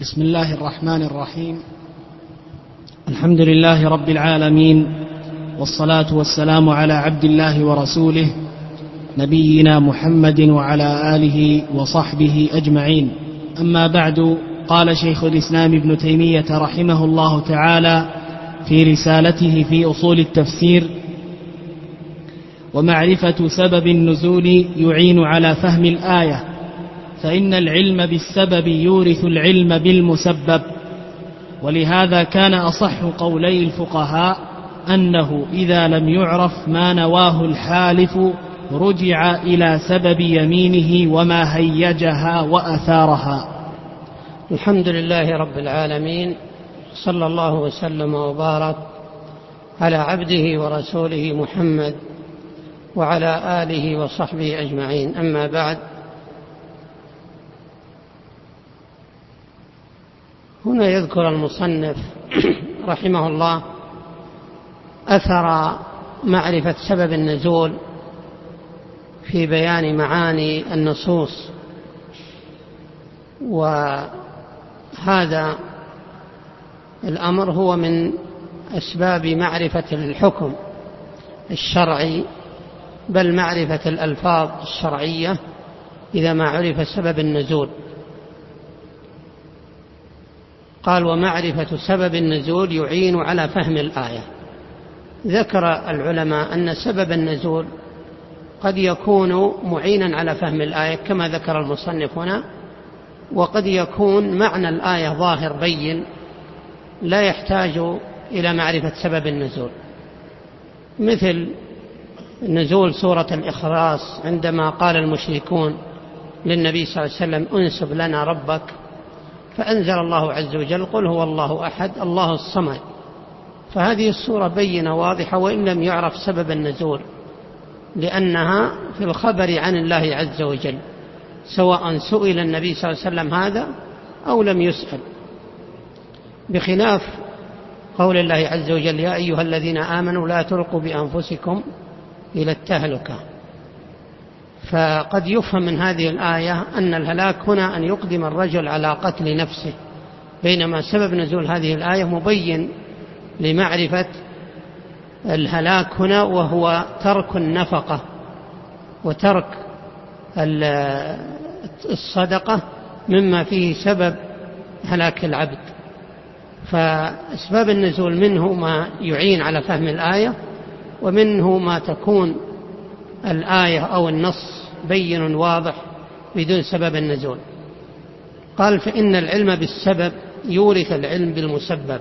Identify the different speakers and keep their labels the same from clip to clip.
Speaker 1: بسم الله الرحمن الرحيم. الحمد لله رب العالمين، والصلاة والسلام على عبد الله ورسوله نبينا محمد وعلى آله وصحبه أجمعين. أما بعد، قال شيخ الإسلام ابن تيمية رحمه الله تعالى في رسالته في أصول التفسير: ومعرفة سبب النزول يعين على فهم الآية، فإن العلم بالسبب يورث العلم بالمسبب. ولهذا كان أصح قولي الفقهاء أنه إذا لم يعرف ما نواه الحالف رجع إلى سبب يمينه وما هيجها وأثارها.
Speaker 2: الحمد لله رب العالمين، صلى الله وسلم وبارك على عبده ورسوله محمد وعلى آله وصحبه أجمعين. أما بعد، هنا يذكر المصنف رحمه الله أثر معرفة سبب النزول في بيان معاني النصوص، وهذا الأمر هو من أسباب معرفة الحكم الشرعي، بل معرفة الألفاظ الشرعية إذا ما عرف سبب النزول. قال: ومعرفة سبب النزول يعين على فهم الآية. ذكر العلماء أن سبب النزول قد يكون معينا على فهم الآية كما ذكر المصنف هنا، وقد يكون معنى الآية ظاهر بين لا يحتاج إلى معرفة سبب النزول، مثل نزول سورة الإخلاص عندما قال المشركون للنبي صلى الله عليه وسلم: انسب لنا ربك، فأنزل الله عز وجل: قل هو الله أحد الله الصمد. فهذه السورة بينة واضحة وإن لم يعرف سبب النزول، لأنها في الخبر عن الله عز وجل، سواء سئل النبي صلى الله عليه وسلم هذا أو لم يسأل، بخلاف قول الله عز وجل: يا أيها الذين آمنوا لا تلقوا بأنفسكم إلى التهلكة. فقد يفهم من هذه الآية أن الهلاك هنا أن يقدم الرجل على قتل نفسه، بينما سبب نزول هذه الآية مبين لمعرفة الهلاك هنا، وهو ترك النفقة وترك الصدقة مما فيه سبب هلاك العبد. فأسباب النزول منه ما يعين على فهم الآية، ومنه ما تكون الآية أو النص بين واضح بدون سبب النزول. قال: فإن العلم بالسبب يورث العلم بالمسبب.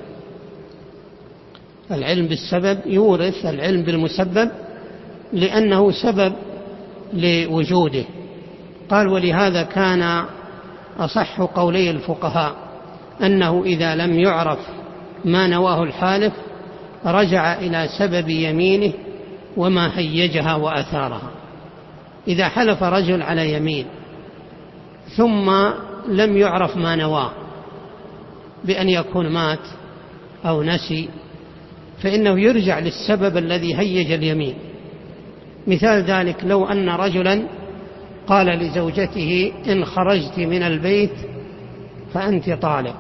Speaker 2: العلم بالسبب يورث العلم بالمسبب لأنه سبب لوجوده. قال: ولهذا كان أصح قولي الفقهاء أنه إذا لم يعرف ما نواه الحالف رجع إلى سبب يمينه وما هيجها وأثارها. إذا حلف رجل على يمين ثم لم يعرف ما نواه، بأن يكون مات أو نسي، فإنه يرجع للسبب الذي هيج اليمين. مثال ذلك: لو أن رجلا قال لزوجته: إن خرجت من البيت فأنت طالق،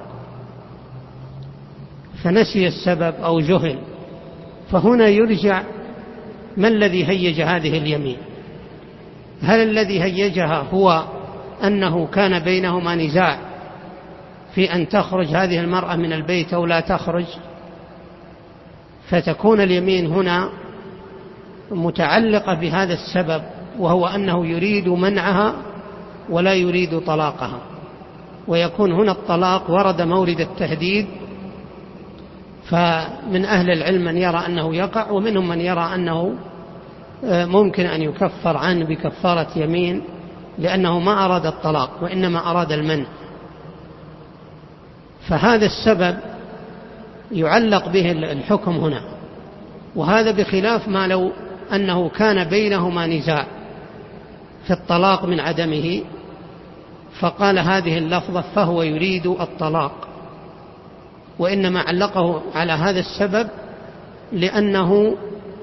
Speaker 2: فنسي السبب أو جهل، فهنا يرجع ما الذي هيج هذه اليمين؟ هل الذي هيجها هو أنه كان بينهما نزاع في أن تخرج هذه المرأة من البيت أو لا تخرج، فتكون اليمين هنا متعلقة بهذا السبب، وهو أنه يريد منعها ولا يريد طلاقها، ويكون هنا الطلاق ورد مورد التهديد. فمن أهل العلم من يرى أنه يقع، ومنهم من يرى أنه ممكن أن يكفر عنه بكفارة يمين، لأنه ما أراد الطلاق وإنما أراد المنع. فهذا السبب يعلق به الحكم هنا، وهذا بخلاف ما لو أنه كان بينهما نزاع في الطلاق من عدمه، فقال هذه اللفظة فهو يريد الطلاق، وإنما علقه على هذا السبب لأنه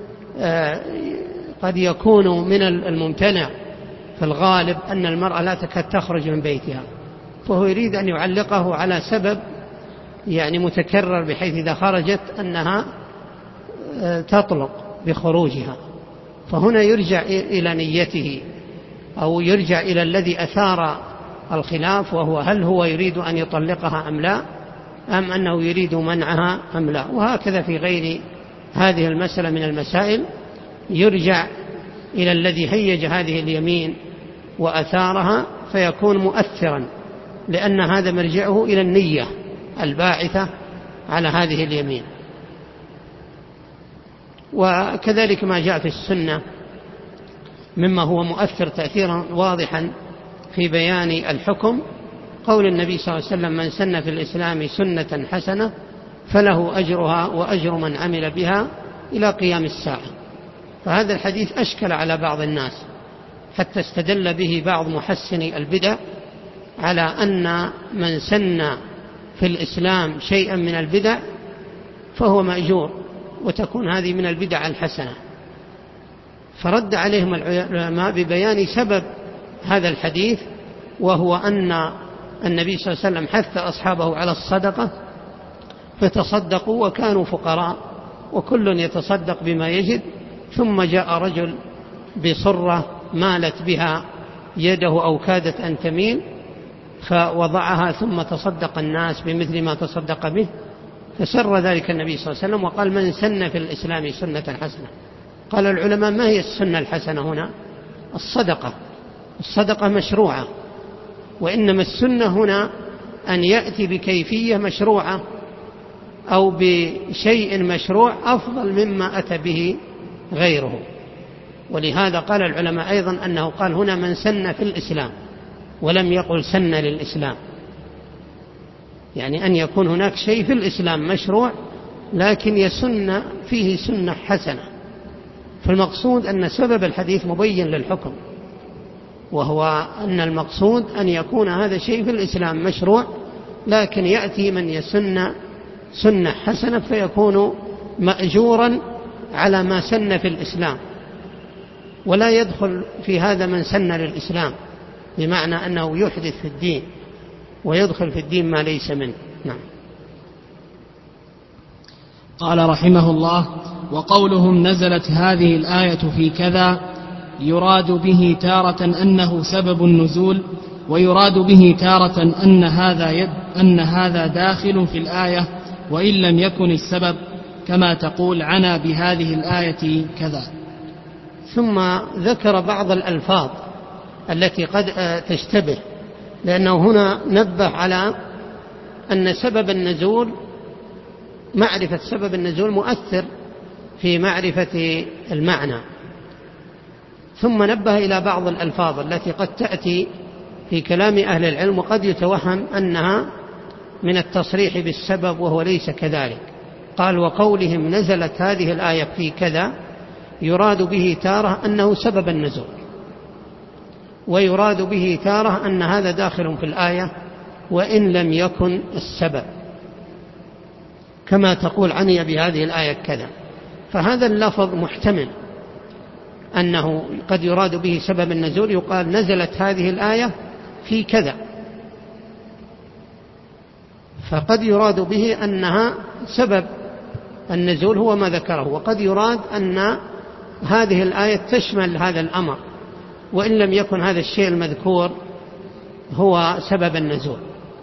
Speaker 2: قد يكون من الممتنع في الغالب أن المرأة لا تكاد تخرج من بيتها، فهو يريد أن يعلقه على سبب يعني متكرر، بحيث إذا خرجت أنها تطلق بخروجها. فهنا يرجع إلى نيته أو يرجع إلى الذي أثار الخلاف، وهو هل هو يريد أن يطلقها أم لا، أم أنه يريد منعها أم لا. وهكذا في غير هذه المسألة من المسائل يرجع إلى الذي هيج هذه اليمين وأثارها فيكون مؤثرا، لأن هذا مرجعه إلى النية الباعثة على هذه اليمين. وكذلك ما جاء في السنة مما هو مؤثر تأثيرا واضحا في بيان الحكم، قول النبي صلى الله عليه وسلم: من سن في الإسلام سنة حسنة فله أجرها وأجر من عمل بها إلى قيام الساعة. فهذا الحديث أشكل على بعض الناس، حتى استدل به بعض محسني البدع على أن من سن في الإسلام شيئا من البدع فهو مأجور، وتكون هذه من البدع الحسنة. فرد عليهم العلماء ببيان سبب هذا الحديث، وهو أن النبي صلى الله عليه وسلم حث أصحابه على الصدقة فتصدقوا وكانوا فقراء، وكل يتصدق بما يجد. ثم جاء رجل بصرة مالت بها يده أو كادت أن تميل فوضعها، ثم تصدق الناس بمثل ما تصدق به، فسر ذلك النبي صلى الله عليه وسلم وقال: من سن في الإسلام سنة حسنة. قال العلماء: ما هي السنة الحسنة هنا؟ الصدقة مشروعة، وإنما السنة هنا أن يأتي بكيفية مشروعة أو بشيء مشروع أفضل مما أتى به غيره. ولهذا قال العلماء أيضا أنه قال هنا من سن في الإسلام، ولم يقل سن للإسلام، يعني أن يكون هناك شيء في الإسلام مشروع لكن يسن فيه سنة حسنة. فالمقصود أن سبب الحديث مبين للحكم، وهو أن المقصود أن يكون هذا الشيء في الإسلام مشروع، لكن يأتي من يسن سنة حسنة فيكون مأجورا على ما سن في الإسلام، ولا يدخل في هذا من سن للإسلام، بمعنى أنه يحدث في الدين ويدخل في الدين ما ليس منه. نعم.
Speaker 1: قال رحمه الله: وقولهم نزلت هذه الآية في كذا يراد به تارة أنه سبب النزول، ويراد به تارة أن هذا داخل في الآية وإن لم يكن السبب، كما تقول عنا بهذه الآية كذا.
Speaker 2: ثم ذكر بعض الألفاظ التي قد تشتبه، لأنه هنا نبه على أن سبب النزول، معرفة سبب النزول مؤثر في معرفة المعنى. ثم نبه إلى بعض الألفاظ التي قد تأتي في كلام أهل العلم وقد يتوهم أنها من التصريح بالسبب وهو ليس كذلك. قال: وقولهم نزلت هذه الآية في كذا يراد به تارة أنه سبب النزول، ويراد به تارة أن هذا داخل في الآية وإن لم يكن السبب، كما تقول عني بهذه الآية كذا. فهذا اللفظ محتمل أنه قد يراد به سبب النزول، يقال نزلت هذه الآية في كذا، فقد يراد به أنها سبب النزول هو ما ذكره، وقد يراد أن هذه الآية تشمل هذا الأمر وإن لم يكن هذا الشيء المذكور هو سبب النزول.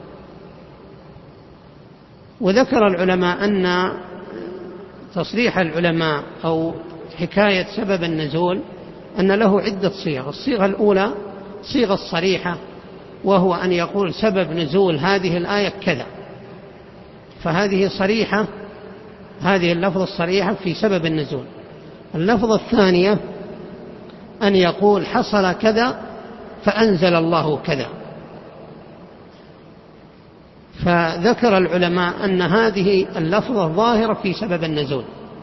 Speaker 2: وذكر العلماء أن تصريح العلماء أو حكاية سبب النزول أن له عدة صيغ. الصيغة الأولى صيغة الصريحة، وهو أن يقول سبب نزول هذه الآية كذا، فهذه صريحة، هذه اللفظة الصريحة في سبب النزول. اللفظة الثانية أن يقول حصل كذا فأنزل الله كذا. فذكر العلماء أن هذه اللفظة ظاهرة في سبب النزول.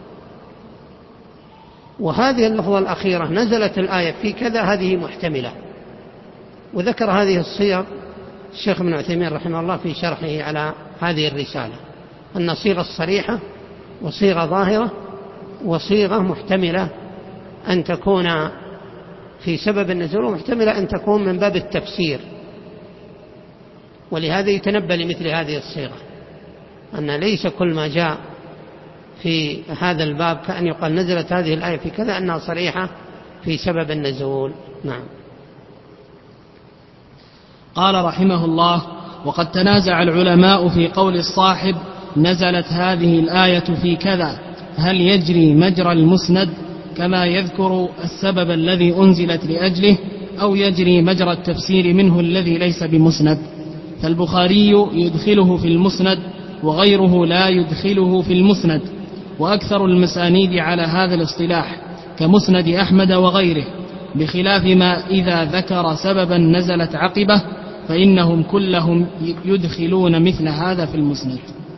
Speaker 2: وهذه اللفظة الأخيرة نزلت الآية في كذا، هذه محتملة. وذكر هذه الصيغ الشيخ ابن عثيمين رحمه الله في شرحه على هذه الرسالة، أن صيغة الصريحة وصيغة ظاهرة وصيغة محتملة أن تكون في سبب النزول، ومحتملة أن تكون من باب التفسير. ولهذا يتنبه لمثل هذه الصيغة، أن ليس كل ما جاء في هذا الباب كأن يقال نزلت هذه الآية في كذا أنها صريحة في سبب النزول. نعم.
Speaker 1: قال رحمه الله: وقد تنازع العلماء في قول الصاحب نزلت هذه الآية في كذا، هل يجري مجرى المسند كما يذكر السبب الذي أنزلت لأجله، أو يجري مجرى التفسير منه الذي ليس بمسند؟ فالبخاري يدخله في المسند وغيره لا يدخله في المسند، وأكثر المسانيد على هذا الاصطلاح كمسند أحمد وغيره، بخلاف ما إذا ذكر سببا نزلت عقبه فإنهم كلهم يدخلون مثل هذا في المسند.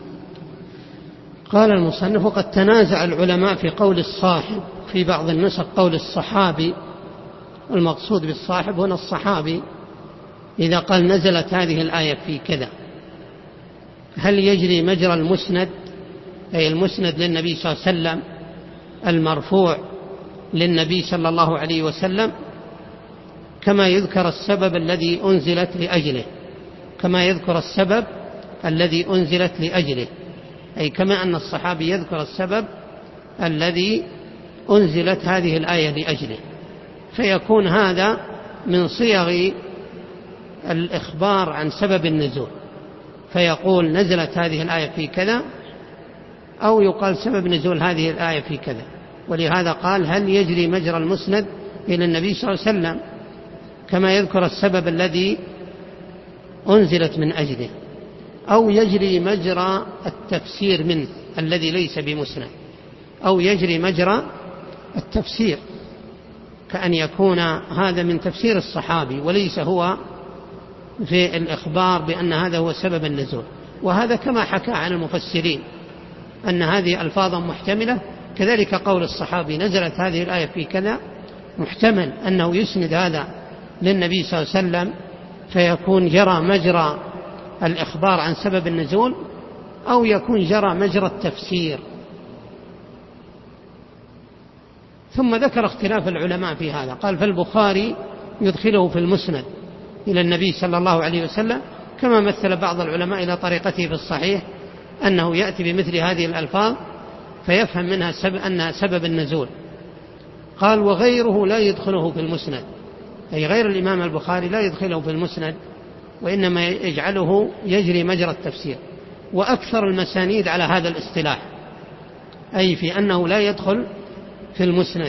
Speaker 2: قال المصنف: قد تنازع العلماء في قول الصاحب، في بعض النسخ قول الصحابي، المقصود بالصاحب هنا الصحابي، إذا قال نزلت هذه الآية في كذا، هل يجري مجرى المسند، أي المسند للنبي صلى الله عليه وسلم المرفوع للنبي صلى الله عليه وسلم، كما يذكر السبب الذي أنزلت لأجله، كما يذكر السبب الذي أنزلت لأجله، أي كما أن الصحابي يذكر السبب الذي أنزلت هذه الآية لأجله، فيكون هذا من صيغ الإخبار عن سبب النزول، فيقول نزلت هذه الآية في كذا، أو يقال سبب نزول هذه الآية في كذا. ولهذا قال: هل يجري مجرى المسند إلى النبي صلى الله عليه وسلم كما يذكر السبب الذي أنزلت من أجله، أو يجري مجرى التفسير منه الذي ليس بمسند، أو يجري مجرى التفسير، كأن يكون هذا من تفسير الصحابي وليس هو في الإخبار بأن هذا هو سبب النزول. وهذا كما حكى عن المفسرين أن هذه ألفاظ محتملة، كذلك قول الصحابي نزلت هذه الآية في كذا، محتمل أنه يسند هذا للنبي صلى الله عليه وسلم فيكون جرى مجرى الإخبار عن سبب النزول، أو يكون جرى مجرى التفسير. ثم ذكر اختلاف العلماء في هذا، قال: فالبخاري يدخله في المسند إلى النبي صلى الله عليه وسلم، كما مثل بعض العلماء إلى طريقته في الصحيح أنه يأتي بمثل هذه الألفاظ فيفهم منها أنها سبب النزول. قال: وغيره لا يدخله في المسند، أي غير الإمام البخاري لا يدخله في المسند، وإنما يجعله يجري مجرى التفسير. وأكثر المسانيد على هذا الاصطلاح، أي في أنه لا يدخل في المسند،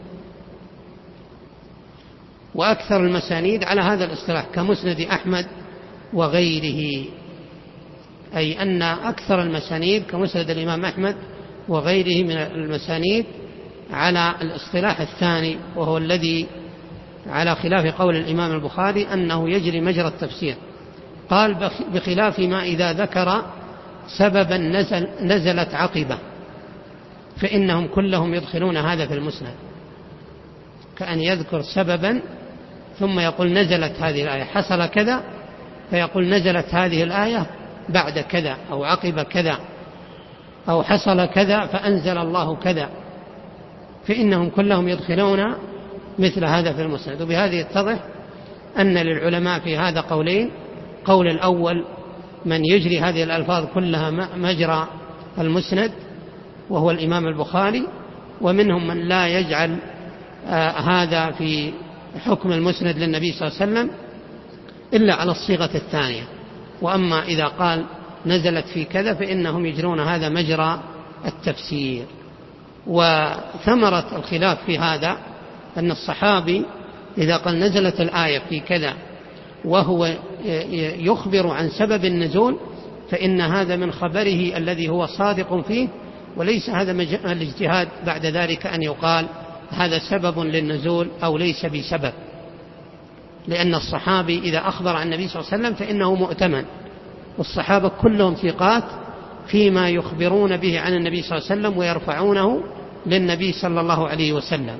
Speaker 2: وأكثر المسانيد على هذا الاصطلاح كمسند أحمد وغيره، أي أن أكثر المسانيد كمسند الإمام أحمد وغيره من المسانيد على الاصطلاح الثاني، وهو الذي على خلاف قول الإمام البخاري أنه يجري مجرى التفسير. قال: بخلاف ما إذا ذكر سببا نزلت عقبه فإنهم كلهم يدخلون هذا في المسند، كأن يذكر سببا ثم يقول نزلت هذه الآية، حصل كذا فيقول نزلت هذه الآية بعد كذا أو عقب كذا، أو حصل كذا فأنزل الله كذا، فإنهم كلهم يدخلون مثل هذا في المسند. وبهذه يتضح أن للعلماء في هذا قولين: قول الأول من يجري هذه الألفاظ كلها مجرى المسند وهو الإمام البخاري، ومنهم من لا يجعل هذا في حكم المسند للنبي صلى الله عليه وسلم إلا على الصيغة الثانية. وأما إذا قال نزلت في كذا فإنهم يجرون هذا مجرى التفسير. وثمرة الخلاف في هذا أن الصحابي إذا قال نزلت الآية في كذا وهو يخبر عن سبب النزول فإن هذا من خبره الذي هو صادق فيه، وليس هذا الاجتهاد بعد ذلك أن يقال هذا سبب للنزول أو ليس بسبب، لأن الصحابي إذا أخبر عن النبي صلى الله عليه وسلم فإنه مؤتمن، والصحابة كلهم ثقات فيما يخبرون به عن النبي صلى الله عليه وسلم ويرفعونه للنبي صلى الله عليه وسلم.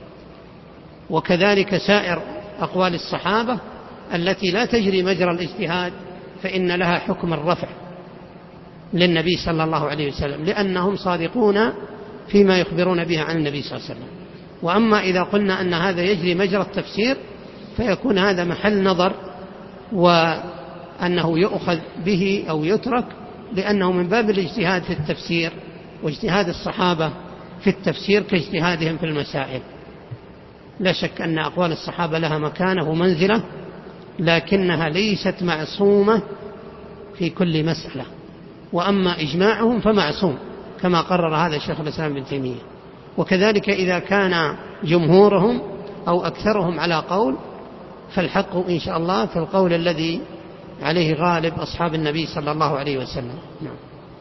Speaker 2: وكذلك سائر أقوال الصحابة التي لا تجري مجرى الاجتهاد فإن لها حكم الرفع للنبي صلى الله عليه وسلم، لأنهم صادقون فيما يخبرون به عن النبي صلى الله عليه وسلم. وأما إذا قلنا أن هذا يجري مجرى التفسير فيكون هذا محل نظر، أنه يؤخذ به أو يترك، لأنه من باب الاجتهاد في التفسير، واجتهاد الصحابة في التفسير كاجتهادهم في المسائل. لا شك أن أقوال الصحابة لها مكانة ومنزلة، لكنها ليست معصومة في كل مسألة، وأما إجماعهم فمعصوم كما قرر هذا الشيخ الإسلام ابن تيمية. وكذلك إذا كان جمهورهم أو أكثرهم على قول، فالحق إن شاء الله في القول الذي عليه غالب أصحاب النبي صلى الله عليه وسلم. نعم.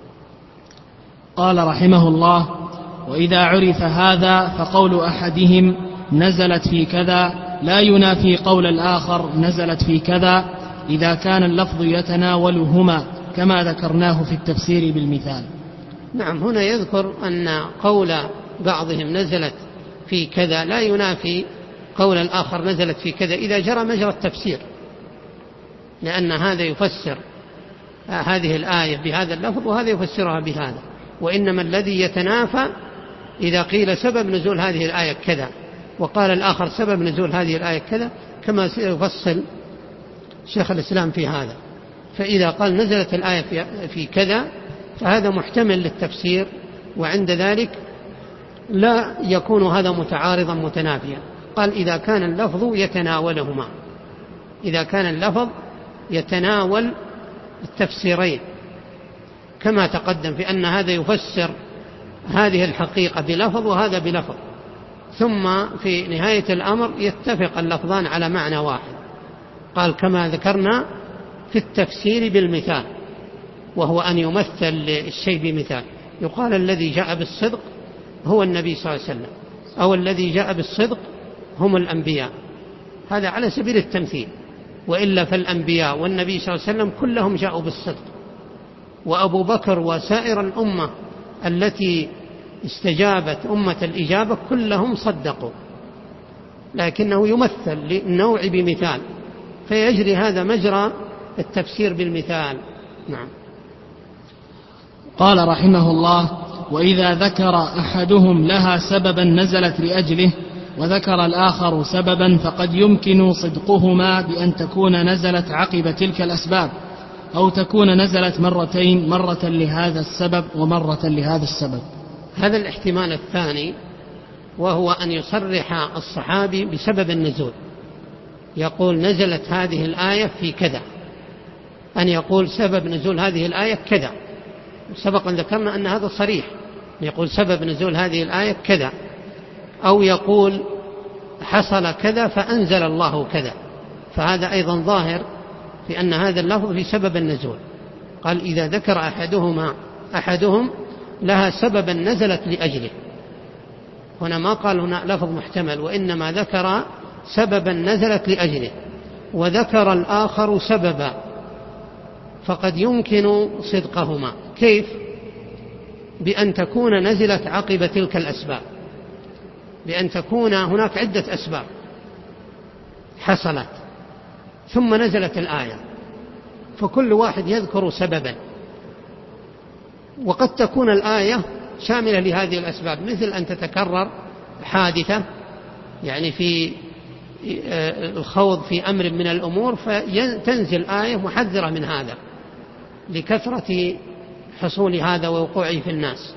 Speaker 1: قال رحمه الله: وإذا عرف هذا فقول أحدهم نزلت في كذا لا ينافي قول الآخر نزلت في كذا، إذا كان اللفظ يتناولهما كما ذكرناه في التفسير بالمثال.
Speaker 2: نعم، هنا يذكر أن قول بعضهم نزلت في كذا لا ينافي قول الآخر نزلت في كذا إذا جرى مجرى التفسير، لأن هذا يفسر هذه الآية بهذا اللفظ وهذا يفسرها بهذا. وإنما الذي يتنافى إذا قيل سبب نزول هذه الآية كذا وقال الآخر سبب نزول هذه الآية كذا، كما سيفصل شيخ الإسلام في هذا. فإذا قال نزلت الآية في كذا فهذا محتمل للتفسير، وعند ذلك لا يكون هذا متعارضا متنافيا. قال إذا كان اللفظ يتناولهما، إذا كان اللفظ يتناول التفسيرين كما تقدم في أن هذا يفسر هذه الحقيقة بلفظ وهذا بلفظ، ثم في نهاية الأمر يتفق اللفظان على معنى واحد. قال كما ذكرنا في التفسير بالمثال، وهو أن يمثل الشيء بمثال. يقال الذي جاء بالصدق هو النبي صلى الله عليه وسلم، أو الذي جاء بالصدق هم الأنبياء، هذا على سبيل التمثيل. وإلا فالأنبياء والنبي صلى الله عليه وسلم كلهم جاءوا بالصدق، وأبو بكر وسائر الأمة التي استجابت أمة الإجابة كلهم صدقوا، لكنه يمثل للنوع بمثال، فيجري هذا مجرى التفسير بالمثال. نعم.
Speaker 1: قال رحمه الله: وإذا ذكر أحدهم لها سببا نزلت لأجله وذكر الآخر سببا فقد يمكن صدقهما بأن تكون نزلت عقب تلك الأسباب، أو تكون نزلت مرتين، مرة لهذا السبب ومرة لهذا السبب.
Speaker 2: هذا الاحتمال الثاني، وهو أن يصرح الصحابي بسبب النزول، يقول نزلت هذه الآية في كذا، أن يقول سبب نزول هذه الآية كذا. سبقا ذكرنا أن هذا صريح، يقول سبب نزول هذه الآية كذا، أو يقول حصل كذا فأنزل الله كذا، فهذا أيضا ظاهر في أن هذا اللفظ في سبب النزول. قال إذا ذكر أحدهم لها سببا نزلت لأجله، هنا ما قال هنا لفظ محتمل، وإنما ذكر سببا نزلت لأجله وذكر الآخر سببا، فقد يمكن صدقهما. كيف؟ بأن تكون نزلت عقب تلك الأسباب، بأن تكون هناك عدة أسباب حصلت ثم نزلت الآية، فكل واحد يذكر سببا، وقد تكون الآية شاملة لهذه الأسباب، مثل أن تتكرر حادثة، يعني في الخوض في أمر من الأمور فتنزل آية محذرة من هذا لكثرة حصول هذا ووقوعه في الناس،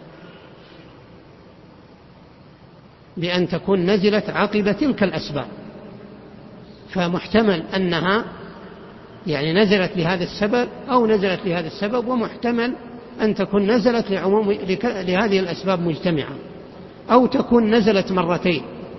Speaker 2: بأن تكون نزلت عقب تلك الأسباب. فمحتمل أنها يعني نزلت لهذا السبب أو نزلت لهذا السبب، ومحتمل أن تكون نزلت لهذه الأسباب مجتمعة، أو تكون نزلت مرتين،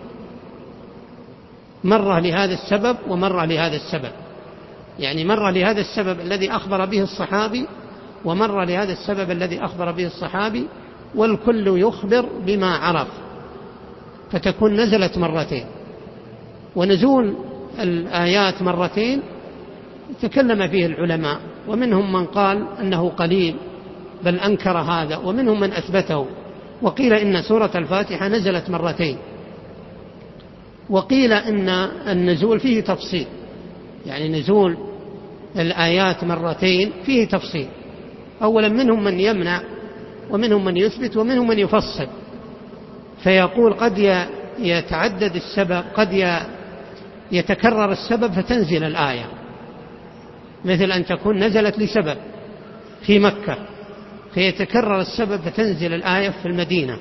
Speaker 2: مرة لهذا السبب ومرة لهذا السبب، يعني مرة لهذا السبب الذي أخبر به الصحابي ومرة لهذا السبب الذي أخبر به الصحابي، والكل يخبر بما عرف، فتكون نزلت مرتين. ونزول الآيات مرتين تكلم فيه العلماء، ومنهم من قال أنه قليل بل أنكر هذا، ومنهم من أثبته، وقيل إن سورة الفاتحة نزلت مرتين، وقيل إن النزول فيه تفصيل، يعني نزول الآيات مرتين فيه تفصيل. أولا منهم من يمنع ومنهم من يثبت ومنهم من يفصل، فيقول قد يتعدد السبب، قد يتكرر السبب فتنزل الآية، مثل أن تكون نزلت لسبب في مكة فيتكرر السبب فتنزل الآية في المدينة،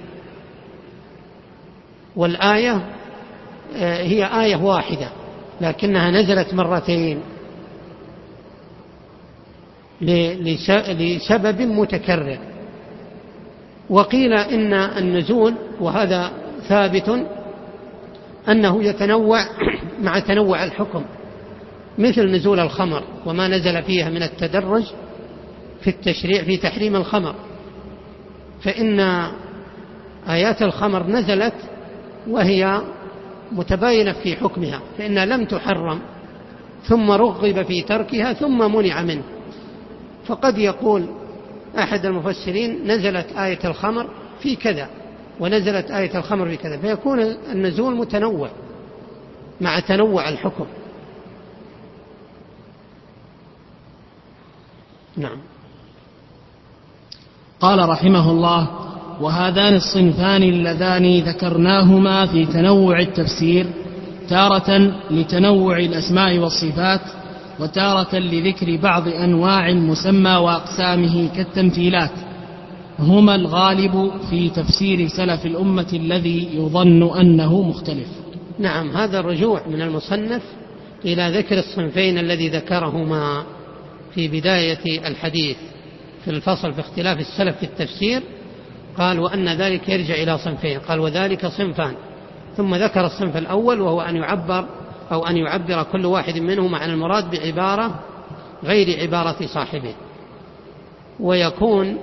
Speaker 2: والآية هي آية واحدة لكنها نزلت مرتين لسبب متكرر. وقيل إن النزول، وهذا ثابت، أنه يتنوع مع تنوع الحكم، مثل نزول الخمر وما نزل فيها من التدرج في التشريع في تحريم الخمر، فإن آيات الخمر نزلت وهي متباينة في حكمها، فإنها لم تحرم ثم رغب في تركها ثم منع منه. فقد يقول أحد المفسرين نزلت آية الخمر في كذا ونزلت آية الخمر في كذا، فيكون النزول متنوع مع تنوع الحكم. نعم.
Speaker 1: قال رحمه الله: وهذان الصنفان اللذان ذكرناهما في تنوع التفسير، تارة لتنوع الأسماء والصفات، وتارة لذكر بعض أنواع المسمى وأقسامه كالتمثيلات، هما الغالب في تفسير سلف الأمة الذي يظن أنه مختلف.
Speaker 2: نعم، هذا الرجوع من المصنف إلى ذكر الصنفين الذي ذكرهما في بداية الحديث في الفصل في اختلاف السلف في التفسير. قال: وأن ذلك يرجع إلى صنفين. قال: وذلك صنفان، ثم ذكر الصنف الأول وهو أن يعبر كل واحد منهم عن المراد بعبارة غير عبارة صاحبه، ويكون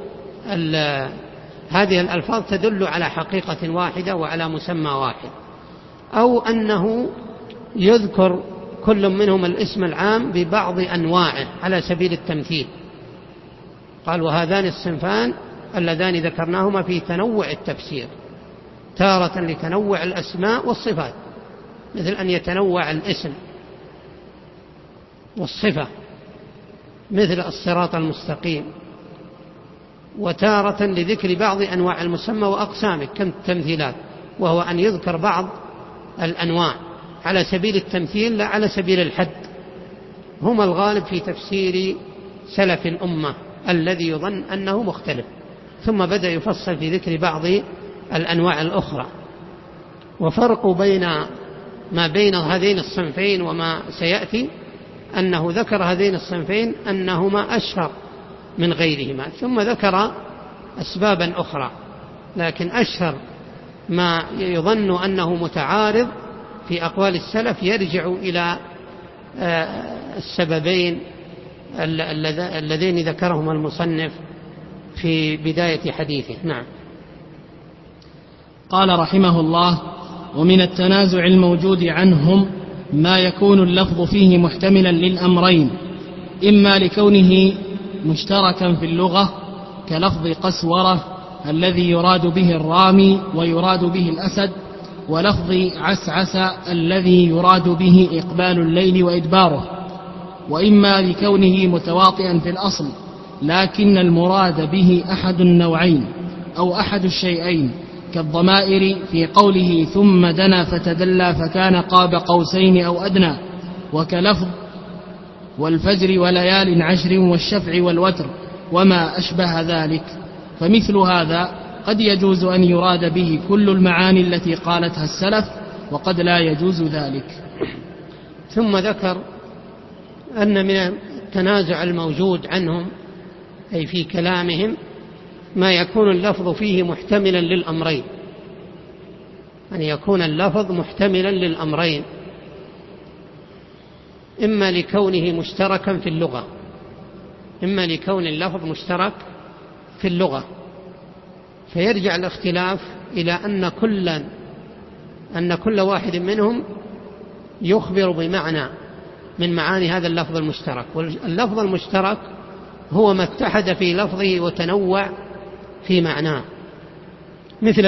Speaker 2: هذه الألفاظ تدل على حقيقة واحدة وعلى مسمى واحد، أو أنه يذكر كل منهم الاسم العام ببعض أنواعه على سبيل التمثيل. قال: وهذان الصنفان اللذان ذكرناهما في تنوع التفسير، تارة لتنوع الأسماء والصفات، مثل أن يتنوع الاسم والصفة مثل الصراط المستقيم، وتارة لذكر بعض أنواع المسمى وأقسامه كالتمثيلات، وهو أن يذكر بعض الأنواع على سبيل التمثيل لا على سبيل الحد. هما الغالب في تفسير سلف الأمة الذي يظن أنه مختلف. ثم بدأ يفصل في ذكر بعض الأنواع الأخرى. وفرق بين ما بين هذين الصنفين وما سيأتي أنه ذكر هذين الصنفين أنهما أشهر من غيرهما، ثم ذكر أسبابا أخرى، لكن أشهر ما يظن أنه متعارض في أقوال السلف يرجع إلى السببين اللذين ذكرهما المصنف في بداية حديثه. نعم.
Speaker 1: قال رحمه الله: ومن التنازع الموجود عنهم ما يكون اللفظ فيه محتملا للأمرين، إما لكونه مشتركا في اللغة كلفظ قسورة الذي يراد به الرامي ويراد به الأسد، ولفظ عسعس الذي يراد به إقبال الليل وإدباره، وإما لكونه متواطئا في الأصل لكن المراد به أحد النوعين أو أحد الشيئين، كالضمائر في قوله ثم دنا فتدلى فكان قاب قوسين أو أدنى، وكلفظ والفجر وليال عشر والشفع والوتر وما أشبه ذلك. فمثل هذا قد يجوز أن يراد به كل المعاني التي قالتها السلف، وقد لا يجوز ذلك.
Speaker 2: ثم ذكر أن من التنازع الموجود عنهم أي في كلامهم ما يكون اللفظ فيه محتملا للأمرين، أن يكون اللفظ محتملا للأمرين، إما لكونه مشتركا في اللغة، إما لكون اللفظ مشترك في اللغة، فيرجع الاختلاف إلى أن كل واحد منهم يخبر بمعنى من معاني هذا اللفظ المشترك. واللفظ المشترك هو ما اتحد في لفظه وتنوع في معناه، مثل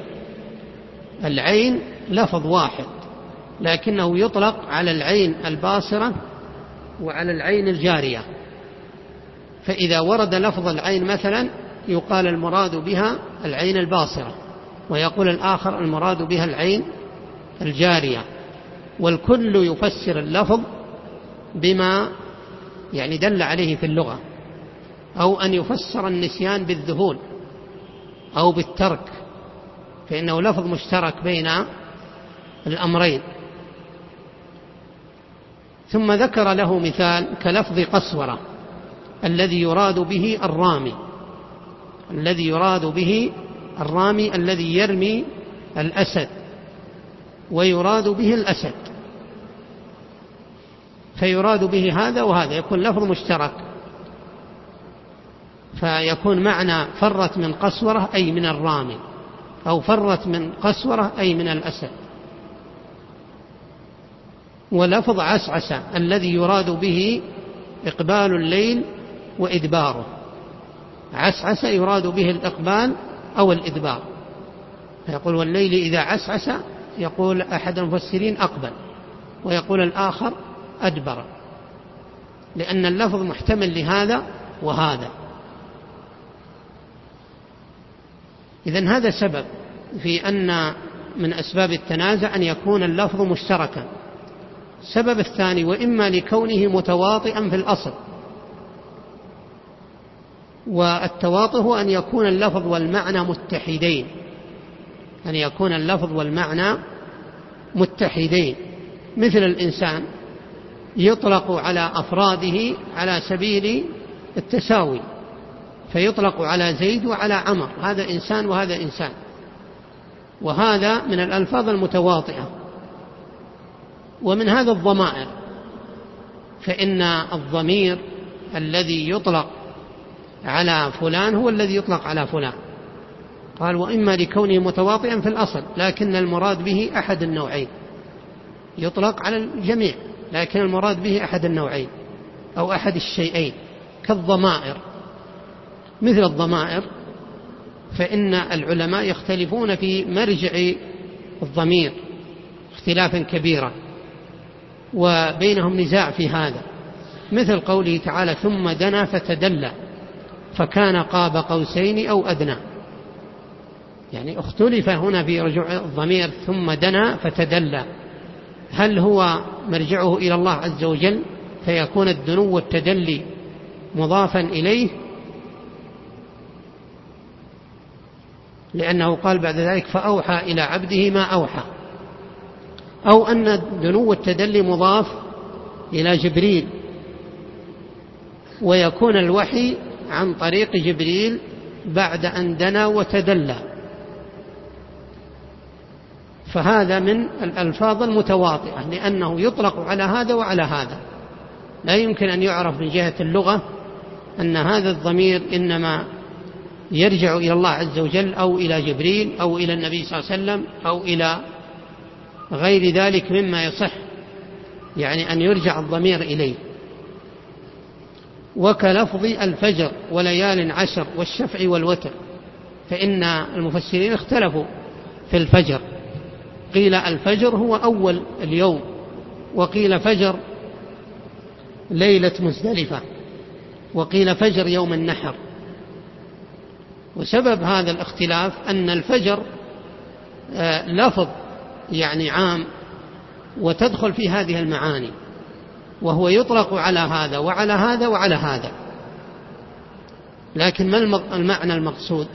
Speaker 2: العين لفظ واحد لكنه يطلق على العين الباصرة وعلى العين الجارية، فإذا ورد لفظ العين مثلا يقال المراد بها العين الباصرة، ويقول الآخر المراد بها العين الجارية، والكل يفسر اللفظ بما يعني دل عليه في اللغة، أو أن يفسر النسيان بالذهول أو بالترك، فإنه لفظ مشترك بين الأمرين. ثم ذكر له مثال كلفظ قسورة الذي يراد به الرامي، الذي يراد به الرامي الذي يرمي الأسد، ويراد به الأسد، فيراد به هذا وهذا، يكون لفظ مشترك، فيكون معنى فرت من قسورة أي من الرامي، أو فرت من قسورة أي من الأسد. ولفظ عسعس الذي يراد به إقبال الليل وإدباره، عسعس يراد به الإقبال أو الإدبار، فيقول والليل إذا عسعس، يقول أحد المفسرين أقبل، ويقول الآخر أدبر، لأن اللفظ محتمل لهذا وهذا. إذن هذا سبب في أن من أسباب التنازع أن يكون اللفظ مشتركا. السبب الثاني وإما لكونه متواطئا في الأصل، والتواطؤ هو أن يكون اللفظ والمعنى متحدين، أن يكون اللفظ والمعنى متحدين، مثل الإنسان يطلق على أفراده على سبيل التساوي، فيطلق على زيد وعلى عمر، هذا إنسان وهذا إنسان، وهذا من الألفاظ المتواطئة. ومن هذا الضمائر، فإن الضمير الذي يطلق على فلان هو الذي يطلق على فلان. قال وإما لكونه متواطئا في الأصل، لكن المراد به أحد النوعين، يطلق على الجميع لكن المراد به أحد النوعين أو أحد الشيئين، كالضمائر. مثل الضمائر فإن العلماء يختلفون في مرجع الضمير اختلافا كبيرا، وبينهم نزاع في هذا، مثل قوله تعالى ثم دنا فتدلى فكان قاب قوسين أو أدنى، يعني اختلف هنا في رجوع الضمير ثم دنا فتدلى، هل هو مرجعه إلى الله عز وجل فيكون الدنو والتدلي مضافا إليه، لأنه قال بعد ذلك فأوحى إلى عبده ما أوحى، أو أن الدنو والتدلي مضاف إلى جبريل ويكون الوحي عن طريق جبريل بعد أن دنا وتدلى، فهذا من الألفاظ المتواطئة، لأنه يطلق على هذا وعلى هذا، لا يمكن أن يعرف من جهة اللغة أن هذا الضمير إنما يرجع إلى الله عز وجل أو إلى جبريل أو إلى النبي صلى الله عليه وسلم أو إلى غير ذلك مما يصح يعني أن يرجع الضمير إليه. وكلفظ الفجر وليال عشر والشفع والوتر، فإن المفسرين اختلفوا في الفجر، قيل الفجر هو أول اليوم، وقيل فجر ليلة مزدلفة، وقيل فجر يوم النحر. وسبب هذا الاختلاف أن الفجر لفظ يعني عام وتدخل في هذه المعاني، وهو يطلق على هذا وعلى هذا وعلى هذا، لكن ما المعنى المقصود؟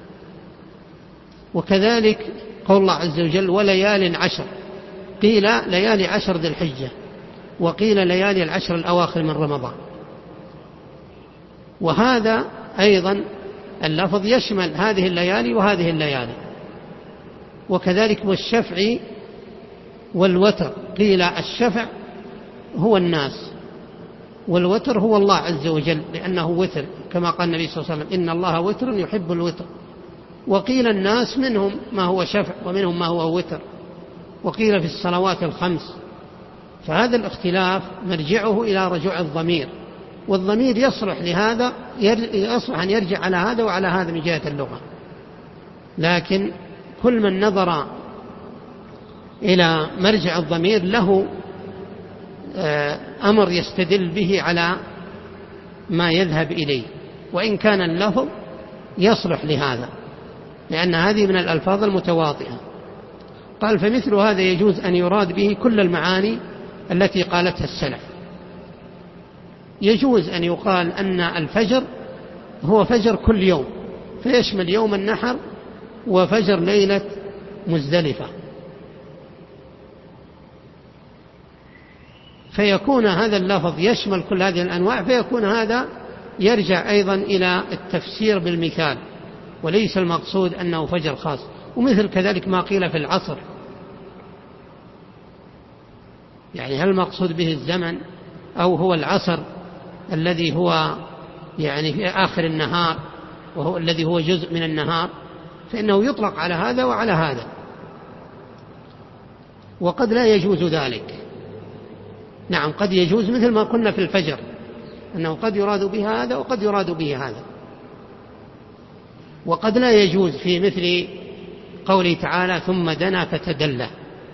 Speaker 2: وكذلك قول الله عز وجل وليال عشر، قيل ليالي عشر ذي الحجة، وقيل ليالي العشر الأواخر من رمضان، وهذا أيضا اللفظ يشمل هذه الليالي وهذه الليالي. وكذلك والشفع والوتر، قيل الشفع هو الناس والوتر هو الله عز وجل لأنه وتر، كما قال النبي صلى الله عليه وسلم إن الله وتر يحب الوتر. وقيل الناس منهم ما هو شفع ومنهم ما هو وتر، وقيل في الصلوات الخمس. فهذا الاختلاف مرجعه إلى رجوع الضمير، والضمير يصلح لهذا، يصلح أن يرجع على هذا وعلى هذا من جهة اللغة، لكن كل من نظر إلى مرجع الضمير له أمر يستدل به على ما يذهب إليه، وإن كان اللفظ يصلح لهذا، لأن هذه من الألفاظ المتواطئة. قال فمثل هذا يجوز أن يراد به كل المعاني التي قالتها السلف، يجوز أن يقال أن الفجر هو فجر كل يوم، فيشمل يوم النحر وفجر ليلة مزدلفة، فيكون هذا اللفظ يشمل كل هذه الأنواع، فيكون هذا يرجع أيضا إلى التفسير بالمثال، وليس المقصود أنه فجر خاص. ومثل كذلك ما قيل في العصر، يعني هل المقصود به الزمن أو هو العصر الذي هو يعني في آخر النهار وهو الذي هو جزء من النهار، فإنه يطلق على هذا وعلى هذا، وقد لا يجوز ذلك. نعم قد يجوز، مثل ما قلنا في الفجر أنه قد يراد به هذا وقد يراد به هذا، وقد لا يجوز في مثل قوله تعالى ثم دنا فتدلى،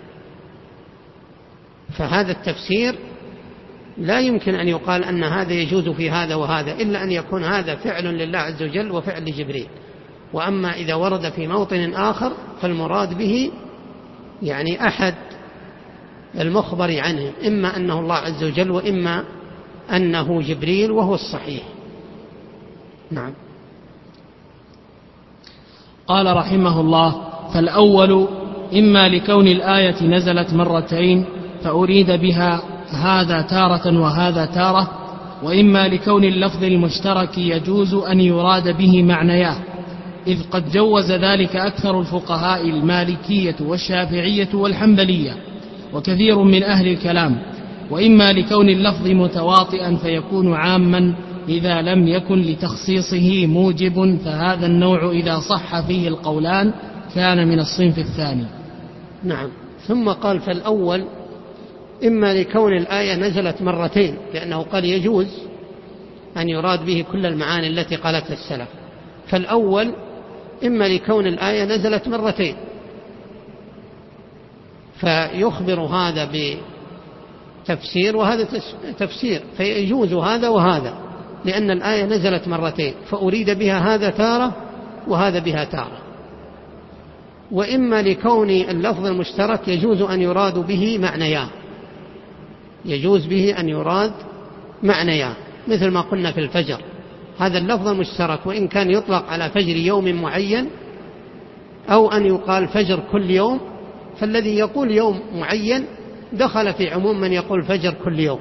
Speaker 2: فهذا التفسير لا يمكن أن يقال أن هذا يجوز في هذا وهذا، إلا أن يكون هذا فعل لله عز وجل وفعل لجبريل. وأما إذا ورد في موطن آخر فالمراد به يعني أحد المخبر عنه، إما أنه الله عز وجل وإما أنه جبريل، وهو الصحيح. نعم.
Speaker 1: قال رحمه الله: فالأول إما لكون الآية نزلت مرتين فأريد بها هذا تارة وهذا تارة، وإما لكون اللفظ المشترك يجوز أن يراد به معنياه، إذ قد جوز ذلك أكثر الفقهاء المالكية والشافعية والحنبلية وكثير من أهل الكلام، وإما لكون اللفظ متواطئا فيكون عاما إذا لم يكن لتخصيصه موجب، فهذا النوع إذا صح فيه القولان كان من الصنف الثاني.
Speaker 2: نعم. ثم قال: فالأول إما لكون الآية نزلت مرتين، لأنه قال يجوز أن يراد به كل المعاني التي قالتها السلف. فالأول إما لكون الآية نزلت مرتين فيخبر هذا بتفسير وهذا تفسير، فيجوز هذا وهذا، لأن الآية نزلت مرتين فأريد بها هذا تارة وهذا بها تارة. وإما لكون اللفظ المشترك يجوز أن يراد به معنياه، يجوز به أن يراد معنياه، مثل ما قلنا في الفجر، هذا اللفظ المشترك وإن كان يطلق على فجر يوم معين أو أن يقال فجر كل يوم، فالذي يقول يوم معين دخل في عموم من يقول فجر كل يوم،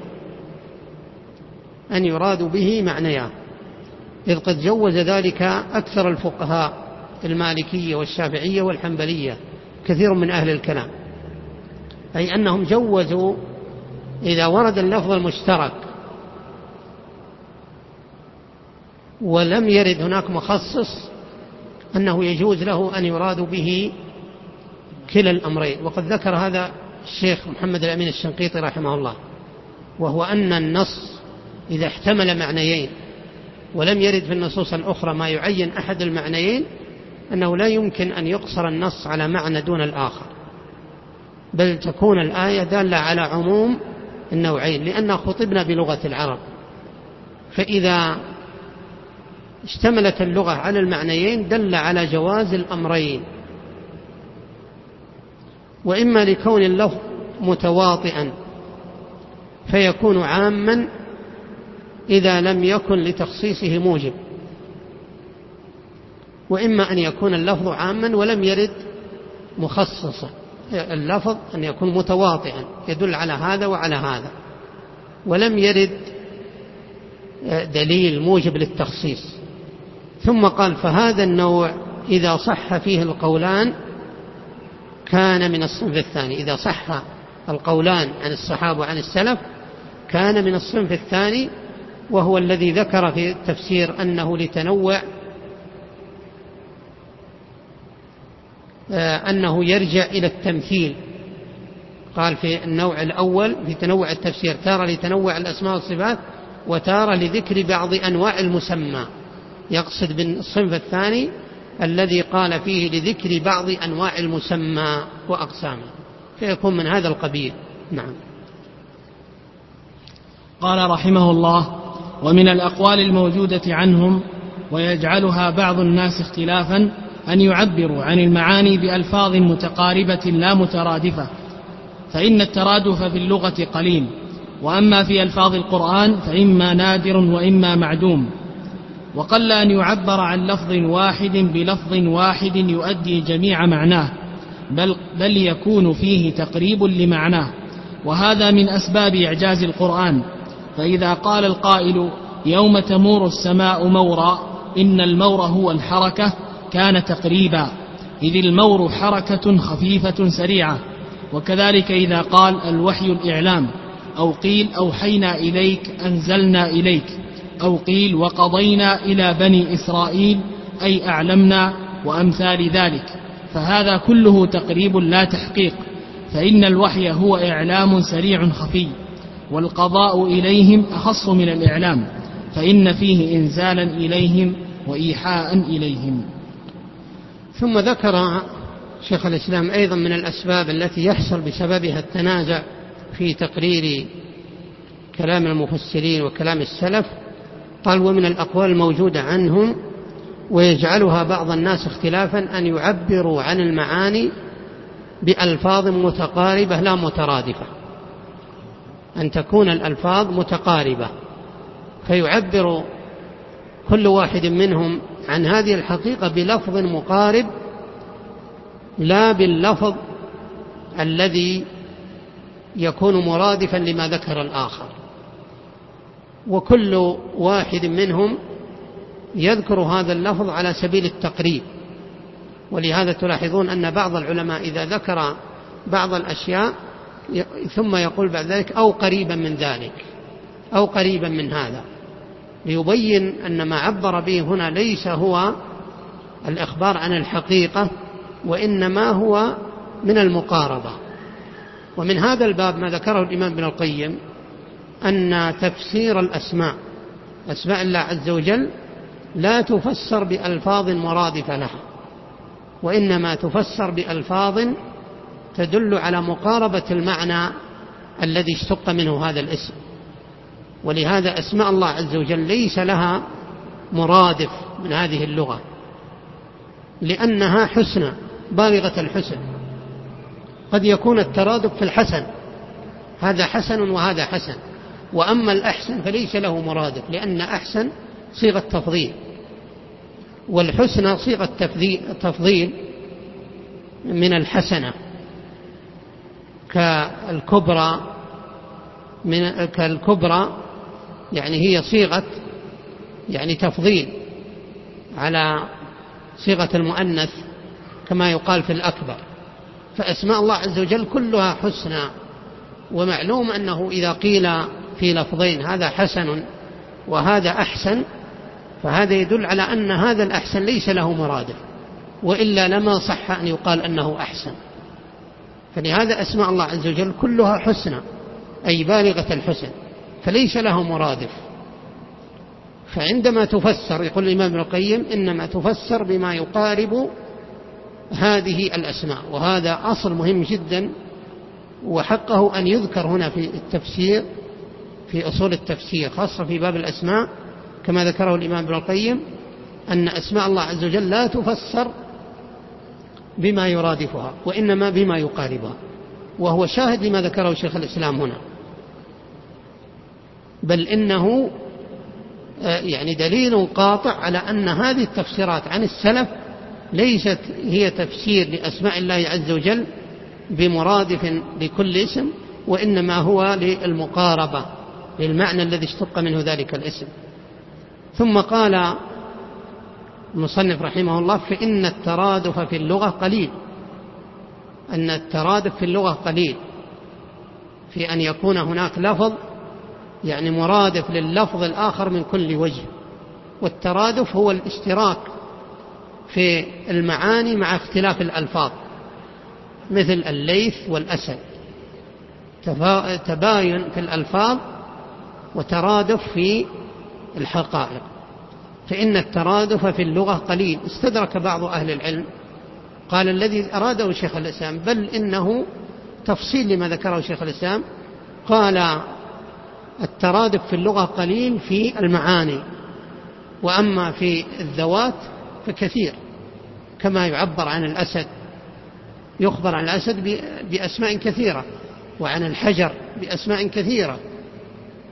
Speaker 2: أن يراد به معنياه، إذ قد جوز ذلك أكثر الفقهاء المالكية والشافعية والحنبلية كثير من أهل الكلام، أي أنهم جوزوا إذا ورد اللفظ المشترك ولم يرد هناك مخصص أنه يجوز له أن يراد به كلا الأمرين. وقد ذكر هذا الشيخ محمد الأمين الشنقيطي رحمه الله، وهو أن النص إذا احتمل معنيين ولم يرد في النصوص الأخرى ما يعين أحد المعنيين، أنه لا يمكن أن يقصر النص على معنى دون الآخر، بل تكون الآية دالة على عموم النوعين، لأننا خطبنا بلغة العرب، فإذا اشتملت اللغة على المعنيين دل على جواز الأمرين. وإما لكون اللفظ متواطئا فيكون عاما إذا لم يكن لتخصيصه موجب، وإما أن يكون اللفظ عاما ولم يرد مخصصا، اللفظ أن يكون متواطئا يدل على هذا وعلى هذا ولم يرد دليل موجب للتخصيص. ثم قال: فهذا النوع إذا صح فيه القولان كان من الصنف الثاني، إذا صح القولان عن الصحابة وعن السلف كان من الصنف الثاني، وهو الذي ذكر في التفسير أنه لتنوع، أنه يرجع إلى التمثيل. قال في النوع الأول في تنوع التفسير تارة لتنوع الأسماء والصفات وتارة لذكر بعض أنواع المسمى، يقصد بالصنف الثاني الذي قال فيه لذكر بعض أنواع المسمى وأقسامه، فيكون من هذا القبيل. نعم.
Speaker 1: قال رحمه الله: ومن الأقوال الموجودة عنهم ويجعلها بعض الناس اختلافا أن يعبروا عن المعاني بألفاظ متقاربة لا مترادفة، فإن الترادف في اللغة قليل، وأما في ألفاظ القرآن فإما نادر وإما معدوم، وقل أن يعبر عن لفظ واحد بلفظ واحد يؤدي جميع معناه، بل يكون فيه تقريب لمعناه، وهذا من أسباب إعجاز القرآن. فإذا قال القائل يوم تمور السماء مورا، إن المور هو الحركة، كان تقريبا، إذ المور حركة خفيفة سريعة. وكذلك إذا قال الوحي الإعلام، أو قيل أوحينا إليك أنزلنا إليك، أو قيل وقضينا إلى بني إسرائيل أي أعلمنا، وأمثال ذلك، فهذا كله تقريب لا تحقيق، فإن الوحي هو إعلام سريع خفي، والقضاء إليهم أخص من الإعلام، فإن فيه إنزالا إليهم وإيحاء إليهم.
Speaker 2: ثم ذكر شيخ الإسلام أيضا من الأسباب التي يحصل بسببها التنازع في تقرير كلام المفسرين وكلام السلف، قال ومن الأقوال الموجودة عنهم ويجعلها بعض الناس اختلافا أن يعبروا عن المعاني بألفاظ متقاربة لا مترادفة، أن تكون الألفاظ متقاربة فيعبر كل واحد منهم عن هذه الحقيقة بلفظ مقارب لا باللفظ الذي يكون مرادفا لما ذكر الآخر، وكل واحد منهم يذكر هذا اللفظ على سبيل التقريب. ولهذا تلاحظون أن بعض العلماء إذا ذكر بعض الأشياء ثم يقول بعد ذلك أو قريبا من ذلك أو قريبا من هذا، ليبين أن ما عبر به هنا ليس هو الإخبار عن الحقيقة، وإنما هو من المقاربة. ومن هذا الباب ما ذكره الإمام ابن القيم أن تفسير الأسماء، أسماء الله عز وجل، لا تفسر بألفاظ مرادفة لها، وإنما تفسر بألفاظ تدل على مقاربة المعنى الذي اشتق منه هذا الاسم. ولهذا أسماء الله عز وجل ليس لها مرادف من هذه اللغة، لأنها حسنى بالغة الحسن. قد يكون الترادف في الحسن، هذا حسن وهذا حسن، وأما الأحسن فليس له مرادف، لأن أحسن صيغة تفضيل، والحسنى صيغة تفضيل من الحسنة، كالكبرى يعني هي صيغة يعني تفضيل على صيغة المؤنث كما يقال في الأكبر. فأسماء الله عز وجل كلها حسنى، ومعلوم أنه إذا قيل في لفظين هذا حسن وهذا أحسن فهذا يدل على أن هذا الأحسن ليس له مرادف، وإلا لما صح أن يقال أنه أحسن. فلهذا أسماء الله عز وجل كلها حسنى أي بالغة الحسن، فليس له مرادف. فعندما تفسر، يقول الإمام ابن القيم، إنما تفسر بما يقارب هذه الأسماء، وهذا أصل مهم جدا، وحقه أن يذكر هنا في التفسير في أصول التفسير، خاصة في باب الأسماء، كما ذكره الإمام ابن القيم أن أسماء الله عز وجل لا تفسر بما يرادفها، وإنما بما يقاربها، وهو شاهد لما ذكره شيخ الإسلام هنا، بل إنه يعني دليل قاطع على أن هذه التفسيرات عن السلف ليست هي تفسير لأسماء الله عز وجل بمرادف لكل اسم، وإنما هو للمقاربة للمعنى الذي اشتق منه ذلك الاسم. ثم قال المصنف رحمه الله: فإن الترادف في اللغة قليل، أن الترادف في اللغة قليل في أن يكون هناك لفظ يعني مرادف لللفظ الآخر من كل وجه. والترادف هو الاشتراك في المعاني مع اختلاف الألفاظ، مثل الليث والأسد، تباين في الألفاظ وترادف في الحقائق. فإن الترادف في اللغة قليل. استدرك بعض أهل العلم قال الذي أراده شيخ الإسلام، بل إنه تفصيل لما ذكره شيخ الإسلام، قال الترادف في اللغة قليل في المعاني، وأما في الذوات فكثير، كما يعبر عن الأسد، يخبر عن الأسد بأسماء كثيرة، وعن الحجر بأسماء كثيرة،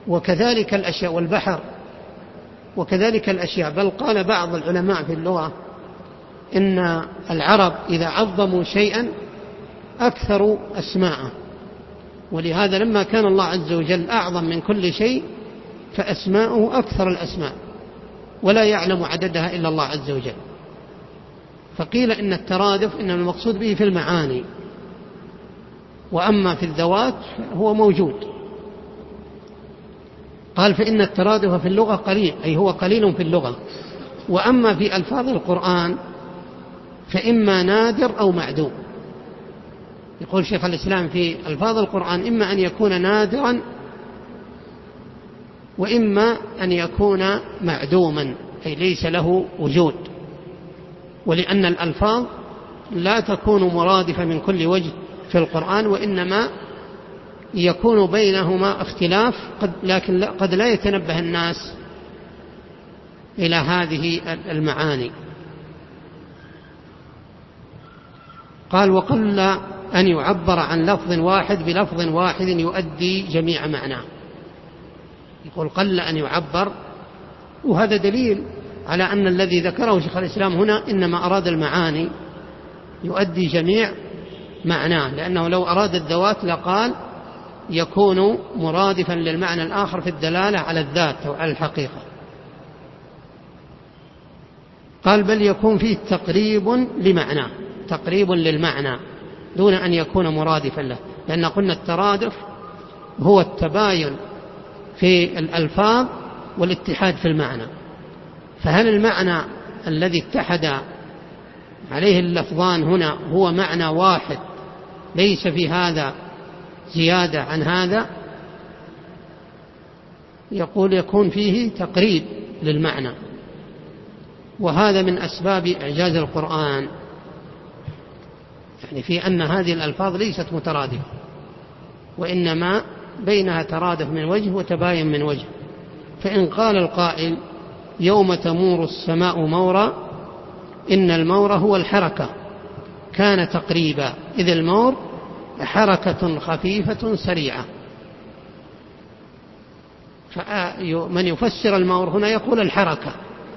Speaker 2: وكذلك الأشياء والبحر وكذلك الأشياء. بل قال بعض العلماء في اللغة إن العرب إذا عظموا شيئا أكثروا أسماءه، ولهذا لما كان الله عز وجل أعظم من كل شيء فأسماؤه أكثر الأسماء ولا يعلم عددها إلا الله عز وجل. فقيل إن الترادف إن المقصود به في المعاني، وأما في الذوات هو موجود. قال فإن الترادف في اللغة قليل، أي هو قليل في اللغة، وأما في ألفاظ القرآن فإما نادر أو معدوم. يقول شيخ الإسلام في ألفاظ القرآن إما أن يكون نادرا وإما أن يكون معدوما، أي ليس له وجود، ولأن الألفاظ لا تكون مرادفة من كل وجه في القرآن، وإنما يكون بينهما اختلاف لكن قد لا يتنبه الناس إلى هذه المعاني. قال وقل أن يعبر عن لفظ واحد بلفظ واحد يؤدي جميع معناه. يقول قل أن يعبر، وهذا دليل على أن الذي ذكره شيخ الإسلام هنا إنما أراد المعاني يؤدي جميع معناه، لأنه لو أراد الذوات لقال يكون مرادفا للمعنى الآخر في الدلالة على الذات أو على الحقيقة. قال بل يكون فيه تقريب لمعنى، تقريب للمعنى دون أن يكون مرادفا له، لأن قلنا الترادف هو التباين في الألفاظ والاتحاد في المعنى. فهل المعنى الذي اتحد عليه اللفظان هنا هو معنى واحد ليس في هذا زيادة عن هذا؟ يقول يكون فيه تقريب للمعنى، وهذا من أسباب إعجاز القرآن، يعني في أن هذه الألفاظ ليست مترادفة، وإنما بينها ترادف من وجه وتباين من وجه. فإن قال القائل يوم تمور السماء مورا، إن المور هو الحركة، كان تقريبا، إذ المور حركة خفيفة سريعة. فمن يفسر المور هنا يقول الحركة،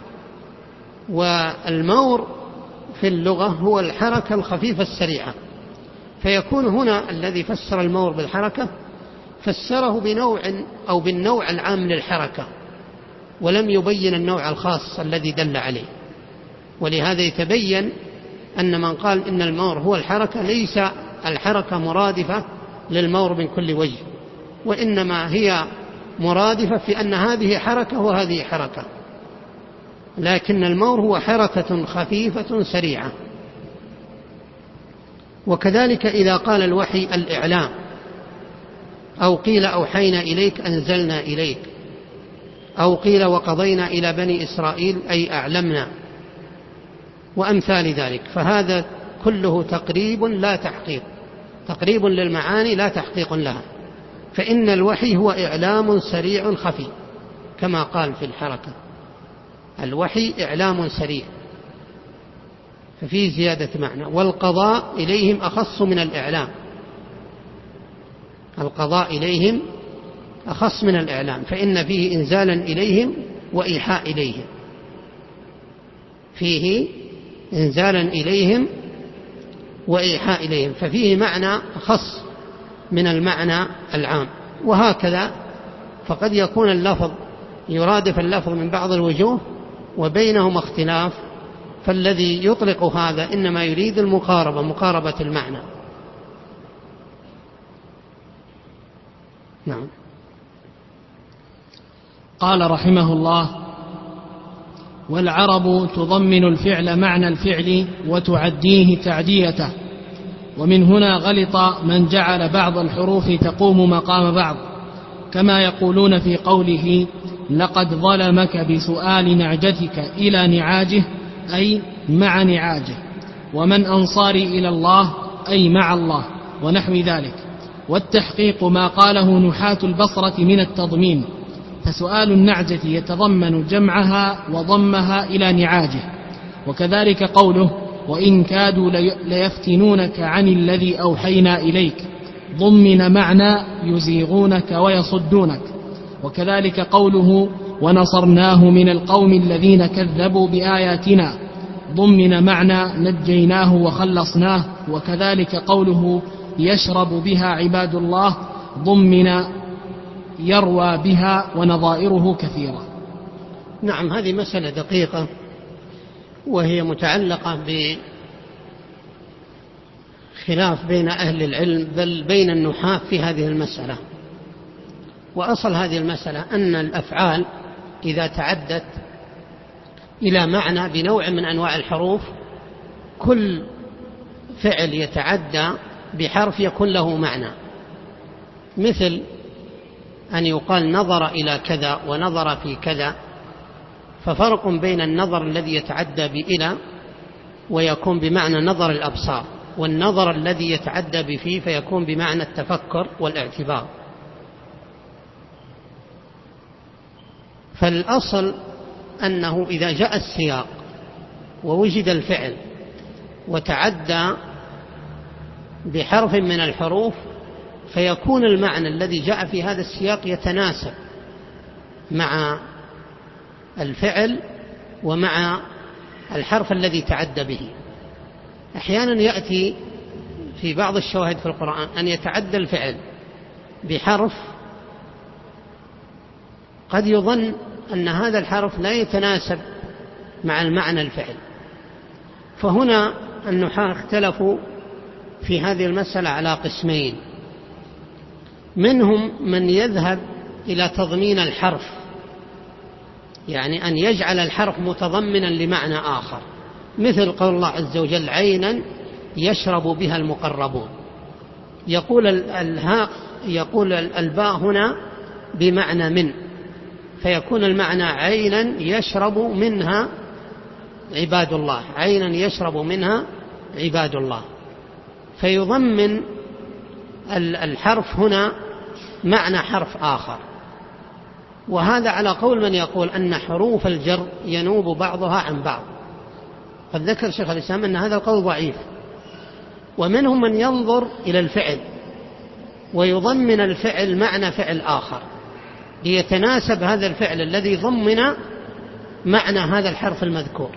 Speaker 2: والمور في اللغة هو الحركة الخفيفة السريعة، فيكون هنا الذي فسر المور بالحركة فسره بنوع أو بالنوع العام للحركة، ولم يبين النوع الخاص الذي دل عليه. ولهذا يتبين أن من قال إن المور هو الحركة ليس الحركة مرادفة للمور من كل وجه، وإنما هي مرادفة في أن هذه حركة وهذه حركة، لكن المور هو حركة خفيفة سريعة. وكذلك إذا قال الوحي الإعلام، أو قيل أوحينا إليك أنزلنا إليك، أو قيل وقضينا إلى بني إسرائيل أي أعلمنا، وأمثال ذلك، فهذا كله تقريب لا تحقيق، تقريب للمعاني لا تحقيق لها. فإن الوحي هو إعلام سريع خفي كما قال في الحركة، الوحي إعلام سريع ففيه زيادة معنى. والقضاء إليهم أخص من الإعلام، القضاء إليهم أخص من الإعلام، فإن فيه إنزالا إليهم وإيحاء إليهم، فيه إنزالا إليهم وإيحاء إليهم، ففيه معنى خص من المعنى العام. وهكذا فقد يكون اللفظ يرادف اللفظ من بعض الوجوه وبينهما اختلاف، فالذي يطلق هذا إنما يريد المقاربة، مقاربة المعنى. نعم.
Speaker 1: قال رحمه الله: والعرب تضمن الفعل معنى الفعل وتعديه تعديته، ومن هنا غلط من جعل بعض الحروف تقوم مقام بعض، كما يقولون في قوله لقد ظلمك بسؤال نعجتك إلى نعاجه أي مع نعاجه، ومن أنصاري إلى الله أي مع الله، ونحو ذلك. والتحقيق ما قاله نحاة البصرة من التضمين، فسؤال النعجة يتضمن جمعها وضمها إلى نعاجه. وكذلك قوله وإن كادوا ليفتنونك عن الذي أوحينا إليك، ضمن معنى يزيغونك ويصدونك، وكذلك قوله ونصرناه من القوم الذين كذبوا بآياتنا ضمن معنى نجيناه وخلصناه. وكذلك قوله يشرب بها عباد الله ضمن يروى بها ونظائره كثيرة.
Speaker 2: نعم، هذه مسألة دقيقة وهي متعلقة بخلاف بين أهل العلم بل بين النحاة في هذه المسألة. وأصل هذه المسألة أن الأفعال إذا تعدت إلى معنى بنوع من أنواع الحروف، كل فعل يتعدى بحرف يكون له معنى، مثل أن يقال نظر إلى كذا ونظر في كذا، ففرق بين النظر الذي يتعدى بإلى ويكون بمعنى نظر الأبصار، والنظر الذي يتعدى بفي فيكون بمعنى التفكر والاعتبار. فالأصل أنه إذا جاء السياق ووجد الفعل وتعدى بحرف من الحروف فيكون المعنى الذي جاء في هذا السياق يتناسب مع الفعل ومع الحرف الذي تعدى به. أحيانا يأتي في بعض الشواهد في القرآن أن يتعدى الفعل بحرف قد يظن أن هذا الحرف لا يتناسب مع المعنى الفعل، فهنا النحاة اختلفوا في هذه المسألة على قسمين. منهم من يذهب إلى تضمين الحرف، يعني أن يجعل الحرف متضمنا لمعنى آخر، مثل قول الله عز وجل عينا يشرب بها المقربون، يقول الباء هنا بمعنى من، فيكون المعنى عينا يشرب منها عباد الله، عينا يشرب منها عباد الله، فيضمن الحرف هنا معنى حرف آخر. وهذا على قول من يقول أن حروف الجر ينوب بعضها عن بعض، قد ذكر شيخ الإسلام أن هذا القول ضعيف. ومنهم من ينظر إلى الفعل ويضمن الفعل معنى فعل آخر ليتناسب هذا الفعل الذي ضمن معنى هذا الحرف المذكور.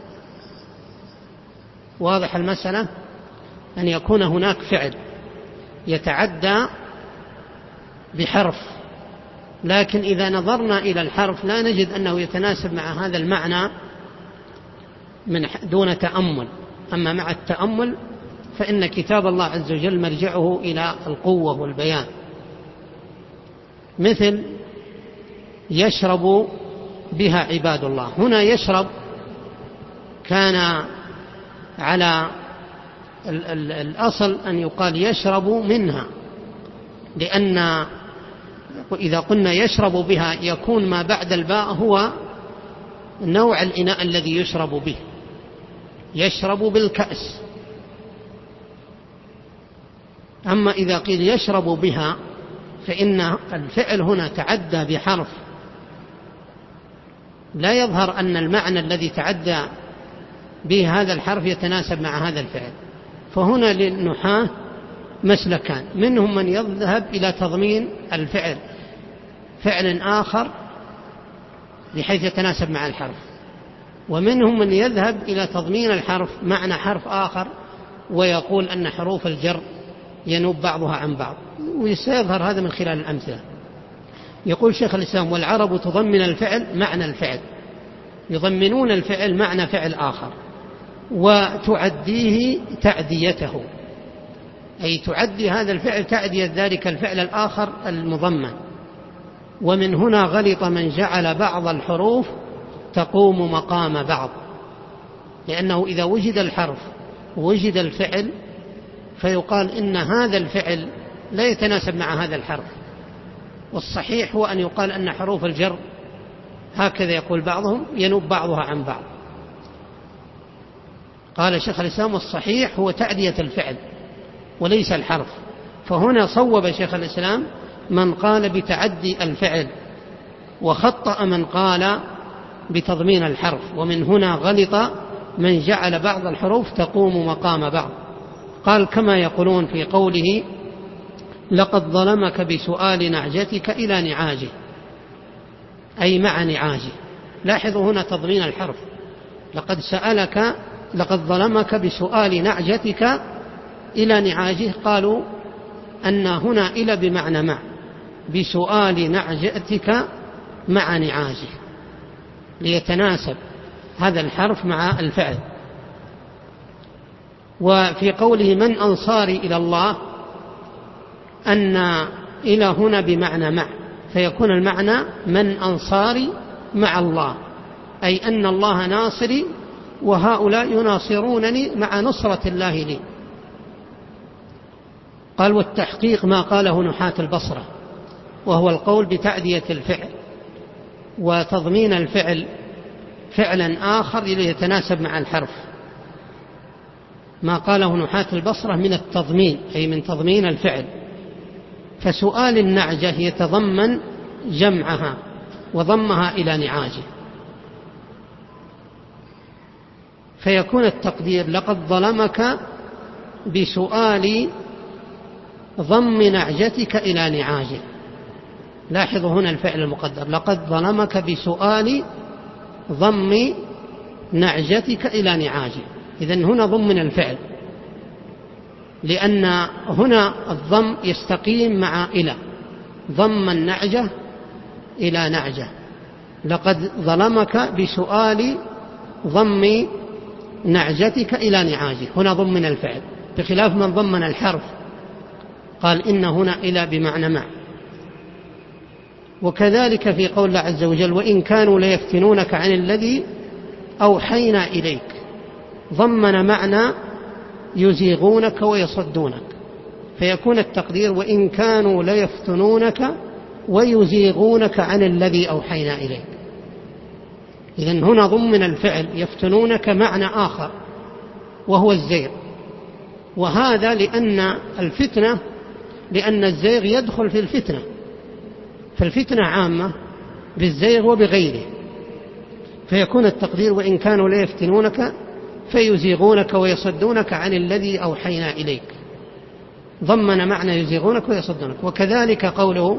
Speaker 2: واضح المسألة؟ أن يكون هناك فعل يتعدى بحرف، لكن إذا نظرنا إلى الحرف لا نجد أنه يتناسب مع هذا المعنى من دون تأمل. أما مع التأمل فإن كتاب الله عز وجل مرجعه إلى القوة والبيان، مثل يشرب بها عباد الله. هنا يشرب كان على الأصل أن يقال يشرب منها، لأن إذا قلنا يشرب بها يكون ما بعد الباء هو نوع الإناء الذي يشرب به، يشرب بالكأس. أما إذا قيل يشرب بها فإن الفعل هنا تعدى بحرف لا يظهر أن المعنى الذي تعدى به هذا الحرف يتناسب مع هذا الفعل. فهنا للنحاة مسلكان، منهم من يذهب إلى تضمين الفعل فعل آخر بحيث يتناسب مع الحرف، ومنهم من يذهب إلى تضمين الحرف معنى حرف آخر ويقول أن حروف الجر ينوب بعضها عن بعض، وسيظهر هذا من خلال الأمثلة. يقول شيخ الإسلام والعرب تضمن الفعل معنى الفعل، يضمنون الفعل معنى فعل آخر وتعديه تعديته، أي تعدي هذا الفعل تعدية ذلك الفعل الآخر المضمن. ومن هنا غلط من جعل بعض الحروف تقوم مقام بعض، لأنه إذا وجد الحرف ووجد الفعل فيقال إن هذا الفعل لا يتناسب مع هذا الحرف، والصحيح هو أن يقال أن حروف الجر هكذا يقول بعضهم ينوب بعضها عن بعض. قال شيخ الإسلام والصحيح هو تعدية الفعل وليس الحرف. فهنا صوب شيخ الإسلام من قال بتعدي الفعل وخطأ من قال بتضمين الحرف، ومن هنا غلط من جعل بعض الحروف تقوم مقام بعض. قال كما يقولون في قوله لقد ظلمك بسؤال نعجتك إلى نعاجه، أي مع نعاجه. لاحظوا هنا تضمين الحرف، لقد ظلمك بسؤال نعجتك إلى نعاجه، قالوا أن هنا إلى بمعنى مع، بسؤال نعجتك مع نعاجه، ليتناسب هذا الحرف مع الفعل. وفي قوله من أنصاري إلى الله، أن إلى هنا بمعنى مع، فيكون المعنى من أنصاري مع الله، أي أن الله ناصري وهؤلاء يناصرونني مع نصرة الله لي. قال والتحقيق ما قاله نحاة البصرة، وهو القول بتعدية الفعل وتضمين الفعل فعلا آخر ليتناسب مع الحرف. ما قاله نحاة البصرة من التضمين، أي من تضمين الفعل. فسؤال النعجة يتضمن جمعها وضمها إلى نعاجه، فيكون التقدير لقد ظلمك بسؤال ضم نعجتك إلى نعاجه. لاحظوا هنا الفعل المقدر، لقد ظلمك بسؤال ضم نعجتك إلى نعاجه. إذن هنا ضمن الفعل، لأن هنا الضم يستقيم مع إلى، ضم النعجة إلى نعجة. لقد ظلمك بسؤال ضم نعجتك إلى نعاجه، هنا ضمن الفعل، بخلاف من ضمن الحرف قال إن هنا إلى بمعنى مع. وكذلك في قول الله عز وجل وإن كانوا ليفتنونك عن الذي أوحينا إليك، ضمن معنى يزيغونك ويصدونك، فيكون التقدير وإن كانوا ليفتنونك ويزيغونك عن الذي أوحينا إليك. إذن هنا ضمن الفعل يفتنونك معنى آخر وهو الزيغ، وهذا لأن الزيغ يدخل في الفتنة، فالفتنة عامة بالزيغ وبغيره، فيكون التقدير وإن كانوا ليفتنونك فيزيغونك ويصدونك عن الذي أوحينا إليك، ضمن معنى يزيغونك ويصدونك. وكذلك قوله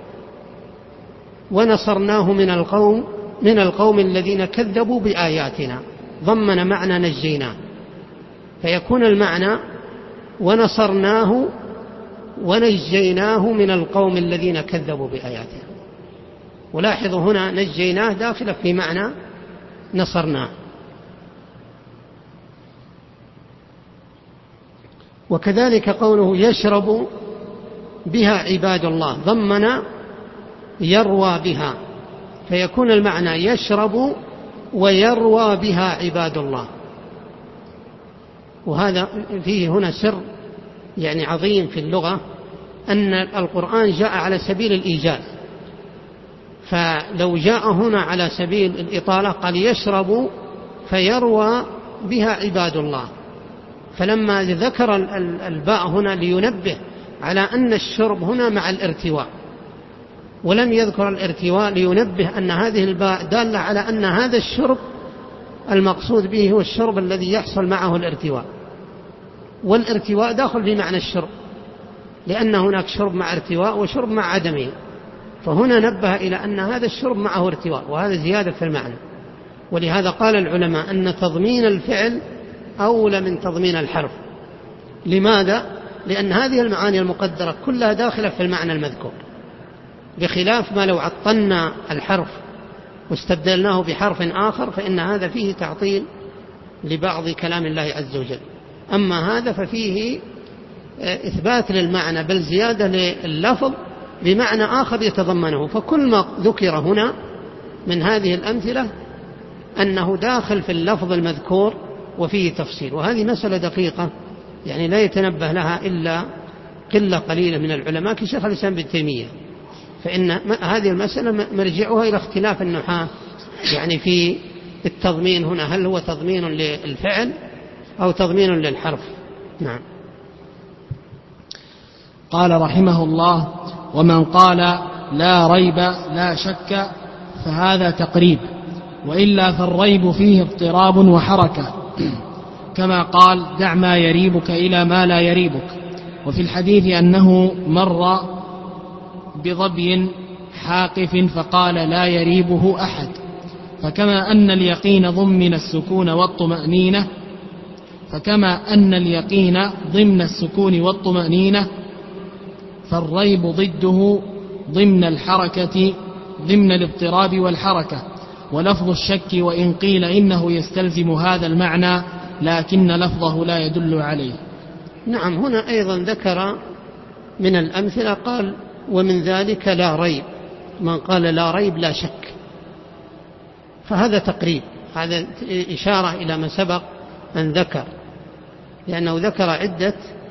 Speaker 2: ونصرناه من القوم الذين كذبوا بآياتنا، ضمن معنى نجيناه، فيكون المعنى ونصرناه ونجيناه من القوم الذين كذبوا بآياتنا. ولاحظوا هنا نجيناه داخل في معنى نصرناه. وكذلك قوله يشرب بها عباد الله، ضمن يروى بها، فيكون المعنى يشرب ويروى بها عباد الله. وهذا فيه هنا سر يعني عظيم في اللغة، أن القرآن جاء على سبيل الإيجاز، فلو جاء هنا على سبيل الإطالة قال يشرب فيروى بها عباد الله، فلما ذكر الباء هنا لينبه على أن الشرب هنا مع الارتواء، ولم يذكر الارتواء لينبه أن هذه الباء دالة على أن هذا الشرب المقصود به هو الشرب الذي يحصل معه الارتواء، والارتواء داخل في معنى الشرب، لأن هناك شرب مع ارتواء وشرب مع عدمه، فهنا نبه إلى أن هذا الشرب معه ارتواء، وهذا زيادة في المعنى. ولهذا قال العلماء أن تضمين الفعل أولى من تضمين الحرف. لماذا؟ لأن هذه المعاني المقدرة كلها داخلة في المعنى المذكور، بخلاف ما لو عطلنا الحرف واستبدلناه بحرف آخر فإن هذا فيه تعطيل لبعض كلام الله عز وجل. أما هذا ففيه إثبات للمعنى، بل زيادة لللفظ بمعنى آخر يتضمنه. فكل ما ذكر هنا من هذه الأمثلة أنه داخل في اللفظ المذكور وفيه تفصيل، وهذه مسألة دقيقة يعني لا يتنبه لها إلا قلة قليلة من العلماء كشيخ الإسلام ابن تيمية، فإن هذه المسألة مرجعها إلى اختلاف النحاة يعني في التضمين هنا، هل هو تضمين للفعل أو تضمين للحرف. نعم.
Speaker 1: قال رحمه الله ومن قال لا ريب لا شك فهذا تقريب، وإلا فالريب فيه اضطراب وحركة، كما قال دع ما يريبك إلى ما لا يريبك. وفي الحديث أنه مر بظبي حاقف فقال لا يريبه أحد. فكما أن اليقين ضمن السكون والطمأنينة فالريب ضده ضمن الاضطراب والحركة. ولفظ الشك وإن قيل إنه يستلزم هذا المعنى لكن لفظه لا يدل عليه.
Speaker 2: نعم، هنا أيضا ذكر من الأمثلة قال ومن ذلك لا ريب، من قال لا ريب لا شك، فهذا تقريب، هذا إشارة إلى ما سبق أن ذكر، لأنه ذكر عدة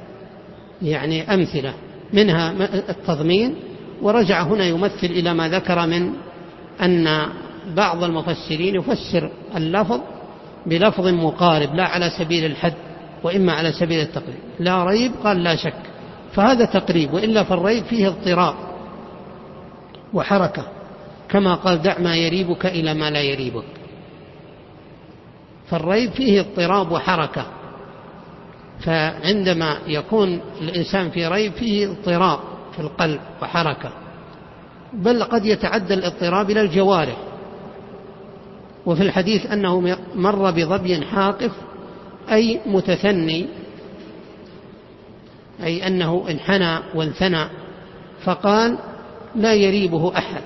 Speaker 2: أمثلة منها التضمين، ورجع هنا يمثل إلى ما ذكر من أن بعض المفسرين يفسر اللفظ بلفظ مقارب لا على سبيل الحد وإما على سبيل التقريب. لا ريب قال لا شك، فهذا تقريب، وإلا فالريب فيه اضطراب وحركة، كما قال دع ما يريبك إلى ما لا يريبك، فالريب فيه اضطراب وحركة. فعندما يكون الإنسان في ريب فيه اضطراب في القلب وحركة، بل قد يتعدى الاضطراب إلى الجوارح. وفي الحديث أنه مر بظبي حاقف أي متثني، أي أنه انحنى وانثنى، فقال لا يريبه أحد،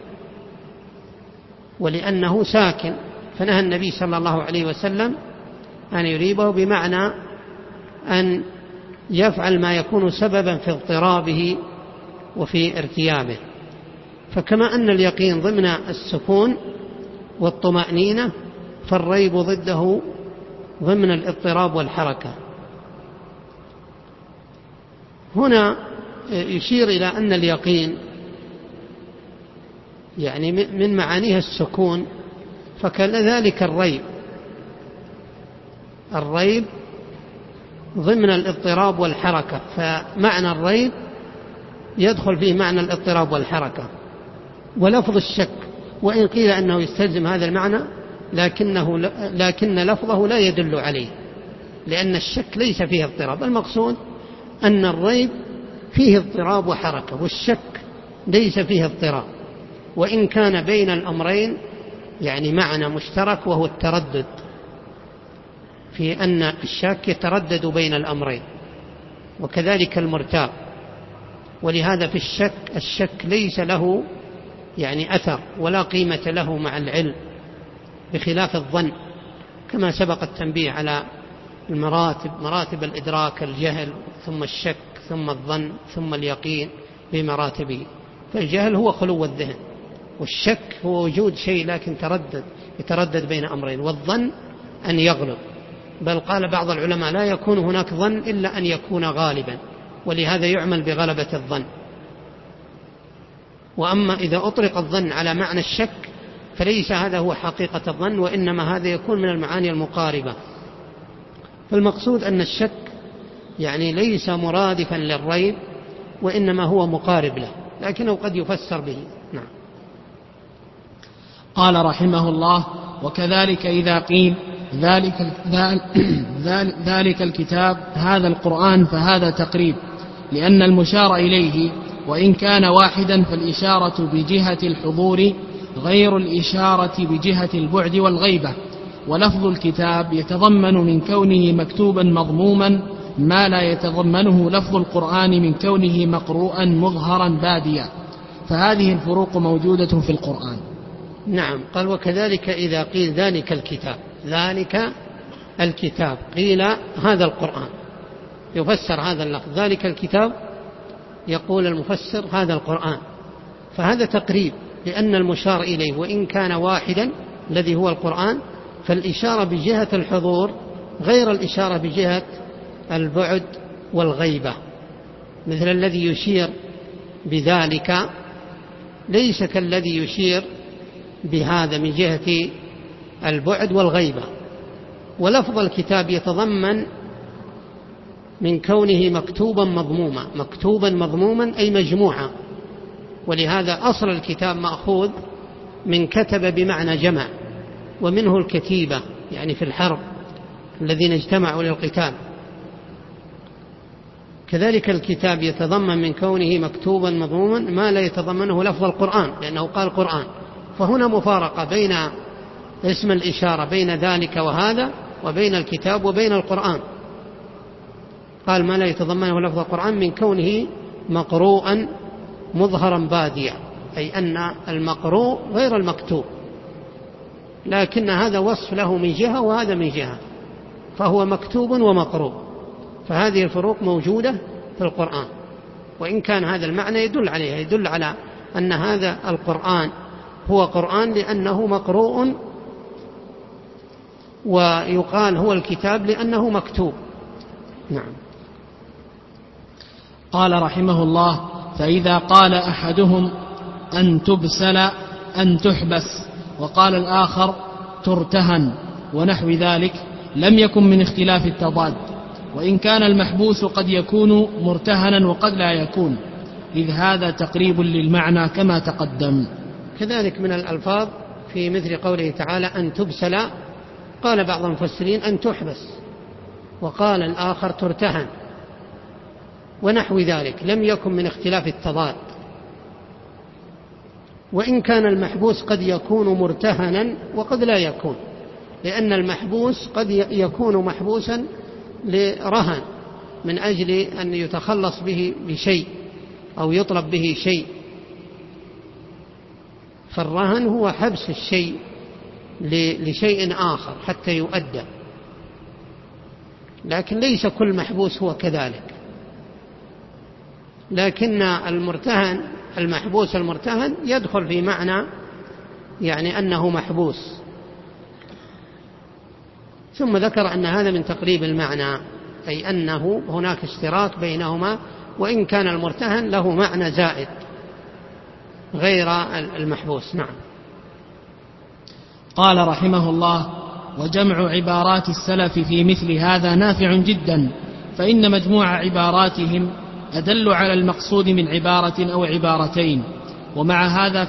Speaker 2: ولأنه ساكن، فنهى النبي صلى الله عليه وسلم أن يريبه، بمعنى أن يفعل ما يكون سببا في اضطرابه وفي ارتيابه. فكما أن اليقين ضمن السكون والطمأنينة، فالريب ضده ضمن الاضطراب والحركة. هنا يشير إلى أن اليقين من معانيها السكون، فكذلك الريب ضمن الاضطراب والحركة، فمعنى الريب يدخل فيه معنى الاضطراب والحركة. ولفظ الشك وإن قيل أنه يستلزم هذا المعنى لكن لفظه لا يدل عليه، لأن الشك ليس فيه اضطراب. المقصود أن الريب فيه اضطراب وحركة، والشك ليس فيه اضطراب، وإن كان بين الأمرين معنى مشترك، وهو التردد، في أن الشاك يتردد بين الأمرين، وكذلك المرتاب. ولهذا في الشك ليس له أثر ولا قيمة له مع العلم، بخلاف الظن، كما سبق التنبيه على مراتب الإدراك: الجهل ثم الشك ثم الظن ثم اليقين بمراتبه. فالجهل هو خلو الذهن، والشك هو وجود شيء لكن يتردد بين أمرين، والظن أن يغلب. بل قال بعض العلماء لا يكون هناك ظن إلا أن يكون غالبا، ولهذا يعمل بغلبة الظن. وأما إذا أطلق الظن على معنى الشك فليس هذا هو حقيقة الظن، وإنما هذا يكون من المعاني المقاربة. فالمقصود أن الشك ليس مرادفا للريب، وإنما هو مقارب له، لكنه قد يفسر به. نعم.
Speaker 1: قال رحمه الله: وكذلك إذا قيل ذلك الكتاب هذا القرآن فهذا تقريب، لأن المشار إليه وإن كان واحدا فالإشارة بجهة الحضور غير الإشارة بجهة البعد والغيبة. ولفظ الكتاب يتضمن من كونه مكتوبا مضموما ما لا يتضمنه لفظ القرآن من كونه مقروءا مظهرا باديا، فهذه الفروق موجودة في القرآن.
Speaker 2: نعم. قال: وكذلك إذا قيل ذلك الكتاب قيل هذا القرآن، يفسر هذا اللفظ ذلك الكتاب، يقول المفسر هذا القرآن، فهذا تقريب، لأن المشار إليه وإن كان واحدا الذي هو القرآن، فالإشارة بجهة الحضور غير الإشارة بجهة البعد والغيبة. مثل الذي يشير بذلك ليس كالذي يشير بهذا من جهة البعد والغيبة. ولفظ الكتاب يتضمن من كونه مكتوبا مضموما أي مجموعة، ولهذا أصل الكتاب مأخوذ من كتب بمعنى جمع، ومنه الكتيبة في الحرب الذين اجتمعوا للقتال، كذلك الكتاب يتضمن من كونه مكتوبا مضموما ما لا يتضمنه لفظ القرآن، لأنه قال قرآن، فهنا مفارقة بين اسم الإشارة بين ذلك وهذا وبين الكتاب وبين القرآن. قال ما لا يتضمنه لفظ القرآن من كونه مقروءا مظهرا باديا، أي أن المقروء غير المكتوب، لكن هذا وصف له من جهة وهذا من جهة، فهو مكتوب ومقروء، فهذه الفروق موجودة في القرآن، وإن كان هذا المعنى يدل عليها، يدل على أن هذا القرآن هو قرآن لأنه مقروء، ويقال هو الكتاب لأنه مكتوب. نعم.
Speaker 1: قال رحمه الله: فإذا قال أحدهم أن تبسل أن تحبس، وقال الآخر ترتهن ونحو ذلك، لم يكن من اختلاف التضاد، وإن كان المحبوس قد يكون مرتهنا وقد لا يكون، إذ هذا تقريب للمعنى كما تقدم.
Speaker 2: كذلك من الألفاظ في مثل قوله تعالى أن تبسل، قال بعض المفسرين أن تحبس، وقال الآخر ترتهن ونحو ذلك، لم يكن من اختلاف التضاد. وإن كان المحبوس قد يكون مرتهنا وقد لا يكون، لأن المحبوس قد يكون محبوسا لرهن من أجل أن يتخلص به بشيء أو يطلب به شيء، فالرهن هو حبس الشيء لشيء آخر حتى يؤدى، لكن ليس كل محبوس هو كذلك. لكن المرتهن المحبوس المرتهن يدخل في معنى يعني أنه محبوس. ثم ذكر أن هذا من تقريب المعنى، أي أنه هناك اشتراك بينهما، وإن كان المرتهن له معنى زائد غير المحبوس. نعم.
Speaker 1: قال رحمه الله: وجمع عبارات السلف في مثل هذا نافع جدا، فإن مجموع عباراتهم أدل على المقصود من عبارة أو عبارتين، ومع هذا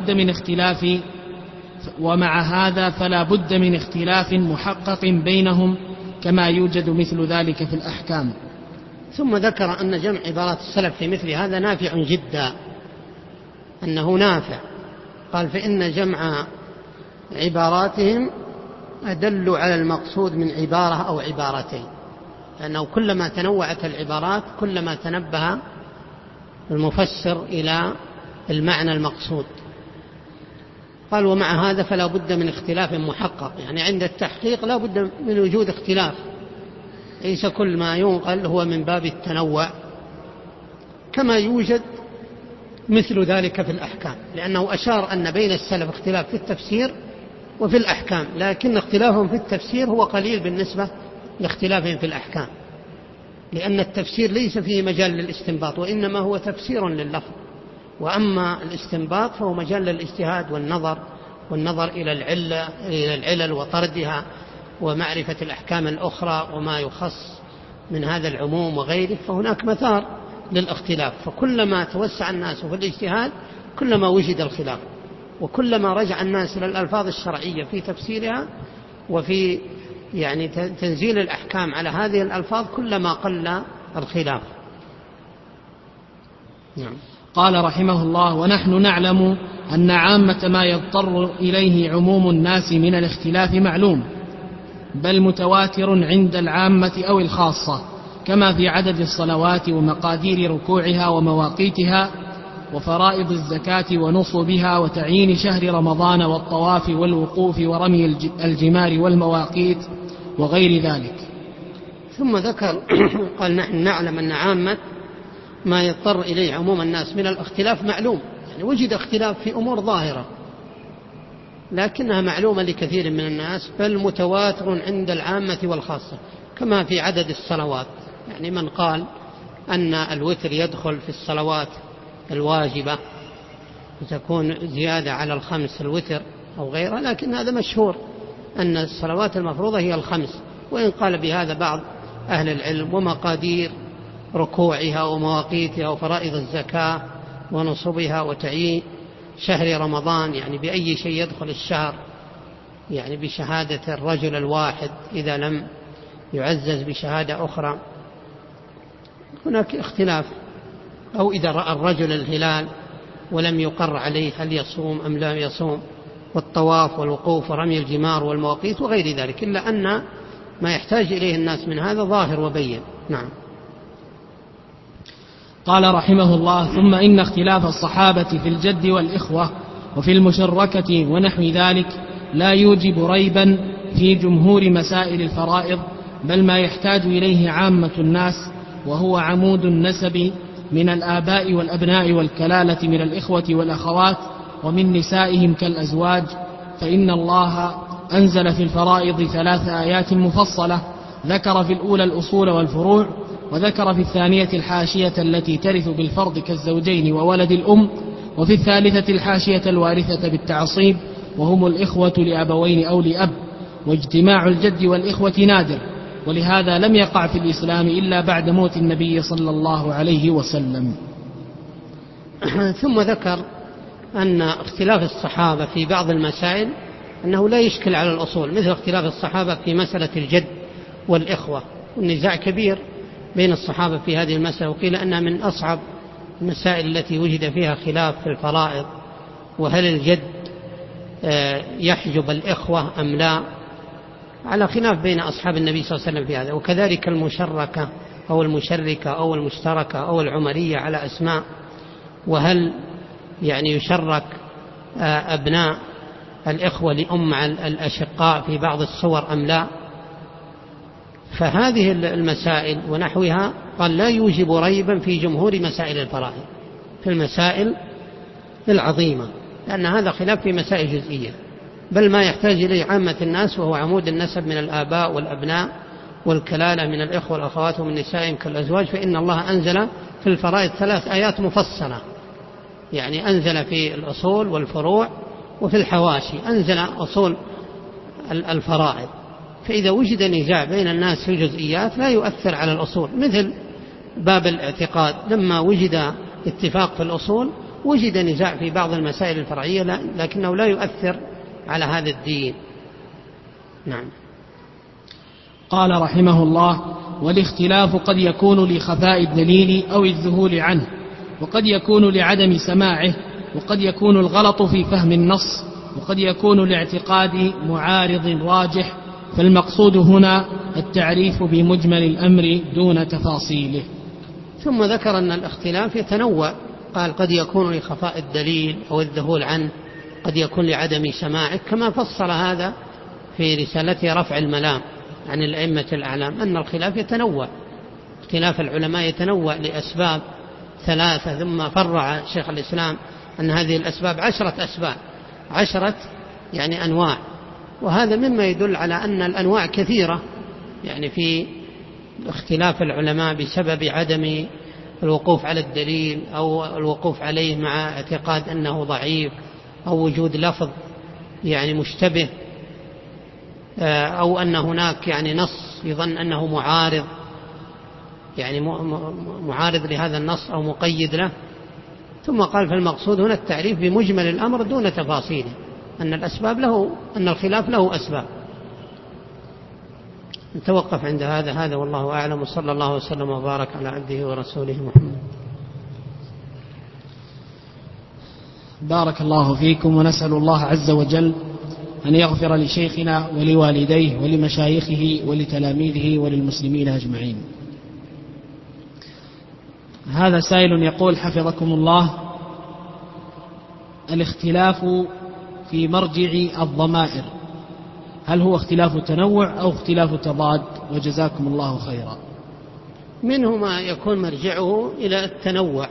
Speaker 1: فلا بد من اختلاف محقق بينهم، كما يوجد مثل ذلك في الأحكام.
Speaker 2: ثم ذكر أن جمع عبارات السلف في مثل هذا نافع جدا، أنه نافع. قال فإن جمع عباراتهم أدل على المقصود من عبارة أو عبارتين، لأنه كلما تنوعت العبارات كلما تنبه المفسر إلى المعنى المقصود. قال ومع هذا فلا بد من اختلاف محقق، يعني عند التحقيق لا بد من وجود اختلاف، ليس كل ما ينقل هو من باب التنوع، كما يوجد مثل ذلك في الأحكام، لأنه أشار أن بين السلف اختلاف في التفسير وفي الأحكام، لكن اختلافهم في التفسير هو قليل بالنسبة لاختلافهم في الأحكام، لأن التفسير ليس فيه مجال للاستنباط، وإنما هو تفسير لللفظ، وأما الاستنباط فهو مجال للاجتهاد والنظر إلى العلل وطردها ومعرفة الأحكام الأخرى وما يخص من هذا العموم وغيره، فهناك مثار للاختلاف. فكلما توسع الناس في الاجتهاد كلما وجد الخلاف، وكلما رجع الناس إلى الألفاظ الشرعية في تفسيرها وفي يعني تنزيل الأحكام على هذه الألفاظ كلما قل الخلاف. نعم.
Speaker 1: قال رحمه الله: ونحن نعلم أن عامة ما يضطر إليه عموم الناس من الاختلاف معلوم، بل متواتر عند العامة أو الخاصة، كما في عدد الصلوات ومقادير ركوعها ومواقيتها وفرائض الزكاة ونصبها وتعيين شهر رمضان والطواف والوقوف ورمي الجمار والمواقيت وغير ذلك.
Speaker 2: ثم ذكر قال نحن نعلم أن عامة ما يضطر إليه عموم الناس من الاختلاف معلوم، يعني وجد اختلاف في أمور ظاهرة لكنها معلومة لكثير من الناس، بل متواتر عند العامة والخاصة، كما في عدد الصلوات، يعني من قال أن الوتر يدخل في الصلوات الواجبة وتكون زيادة على الخمس الوتر أو غيرها، لكن هذا مشهور أن الصلوات المفروضة هي الخمس، وإن قال بهذا بعض أهل العلم ومقادير ركوعها ومواقيتها وفرائض الزكاة ونصبها وتعيين شهر رمضان، يعني بأي شيء يدخل الشهر، يعني بشهادة الرجل الواحد إذا لم يعزز بشهادة أخرى، هناك اختلاف. أو إذا رأى الرجل الهلال ولم يقر عليه هل يصوم أم لا يصوم، والطواف والوقوف ورمي الجمار والمواقيت وغير ذلك، إلا أن ما يحتاج إليه الناس من هذا ظاهر وبين. نعم.
Speaker 1: قال رحمه الله: ثم إن اختلاف الصحابة في الجد والإخوة وفي المشركة ونحو ذلك لا يوجب ريبا في جمهور مسائل الفرائض، بل ما يحتاج إليه عامة الناس، وهو عمود النسب من الآباء والأبناء والكلالة من الإخوة والأخوات ومن نسائهم كالأزواج. فإن الله أنزل في الفرائض 3 آيات مفصلة، ذكر في الأولى الأصول والفروع، وذكر في الثانية الحاشية التي ترث بالفرض كالزوجين وولد الأم، وفي الثالثة الحاشية الوارثة بالتعصيب وهم الإخوة لأبوين أو لأب. واجتماع الجد والإخوة نادر، ولهذا لم يقع في الإسلام إلا بعد موت النبي صلى الله عليه وسلم.
Speaker 2: ثم ذكر أن اختلاف الصحابة في بعض المسائل أنه لا يشكل على الأصول، مثل اختلاف الصحابة في مسألة الجد والإخوة، والنزاع كبير بين الصحابة في هذه المسألة، وقيل أنها من أصعب المسائل التي وجد فيها خلاف في الفرائض، وهل الجد يحجب الإخوة أم لا، على خلاف بين أصحاب النبي صلى الله عليه وسلم في هذا. وكذلك المشركة أو المشركة أو المشتركة أو العمرية على أسماء، وهل يعني يشرك أبناء الإخوة لأم مع الأشقاء في بعض الصور أم لا. فهذه المسائل ونحوها قال لا يوجب ريبا في جمهور مسائل الفرائض، في المسائل العظيمة، لأن هذا خلاف في مسائل جزئية، بل ما يحتاج إليه عامة الناس، وهو عمود النسب من الآباء والأبناء والكلالة من الإخوة والأخوات ومن نسائهم كالأزواج. فإن الله أنزل في الفرائض 3 آيات مفصلة، يعني أنزل في الأصول والفروع وفي الحواشي، أنزل أصول الفرائض. فإذا وجد نزاع بين الناس في الجزئيات لا يؤثر على الأصول، مثل باب الاعتقاد لما وجد اتفاق في الأصول وجد نزاع في بعض المسائل الفرعية، لكنه لا يؤثر على هذا الدين. نعم.
Speaker 1: قال رحمه الله: والاختلاف قد يكون لخفاء الدليل أو الذهول عنه، وقد يكون لعدم سماعه، وقد يكون الغلط في فهم النص، وقد يكون لاعتقاد معارض راجح. فالمقصود هنا التعريف بمجمل الأمر دون تفاصيله.
Speaker 2: ثم ذكر أن الاختلاف يتنوع، قال قد يكون لخفاء الدليل أو الذهول عنه، قد يكون لعدم سماعه، كما فصل هذا في رسالته رفع الملام عن الأئمة الأعلام، أن الخلاف يتنوع، اختلاف العلماء يتنوع لأسباب 3. ثم فرع شيخ الإسلام أن هذه الأسباب 10 أسباب، 10 يعني أنواع، وهذا مما يدل على أن الأنواع كثيرة، يعني في اختلاف العلماء بسبب عدم الوقوف على الدليل أو الوقوف عليه مع اعتقاد أنه ضعيف، أو وجود لفظ يعني مشتبه، أو أن هناك يعني نص يظن أنه معارض، يعني معارض لهذا النص أو مقيد له. ثم قال: فالمقصود هنا التعريف بمجمل الأمر دون تفاصيله، أن الخلاف له أسباب. نتوقف عند هذا والله أعلم، وصلى الله وسلم وبارك على عبده ورسوله محمد.
Speaker 1: بارك الله فيكم، ونسأل الله عز وجل أن يغفر لشيخنا ولوالديه ولمشايخه ولتلاميذه وللمسلمين أجمعين. هذا سائل يقول: حفظكم الله، الاختلاف في مرجع الضمائر هل هو اختلاف تنوع أو اختلاف تضاد؟ وجزاكم الله خيرا.
Speaker 2: منه ما يكون مرجعه إلى التنوع،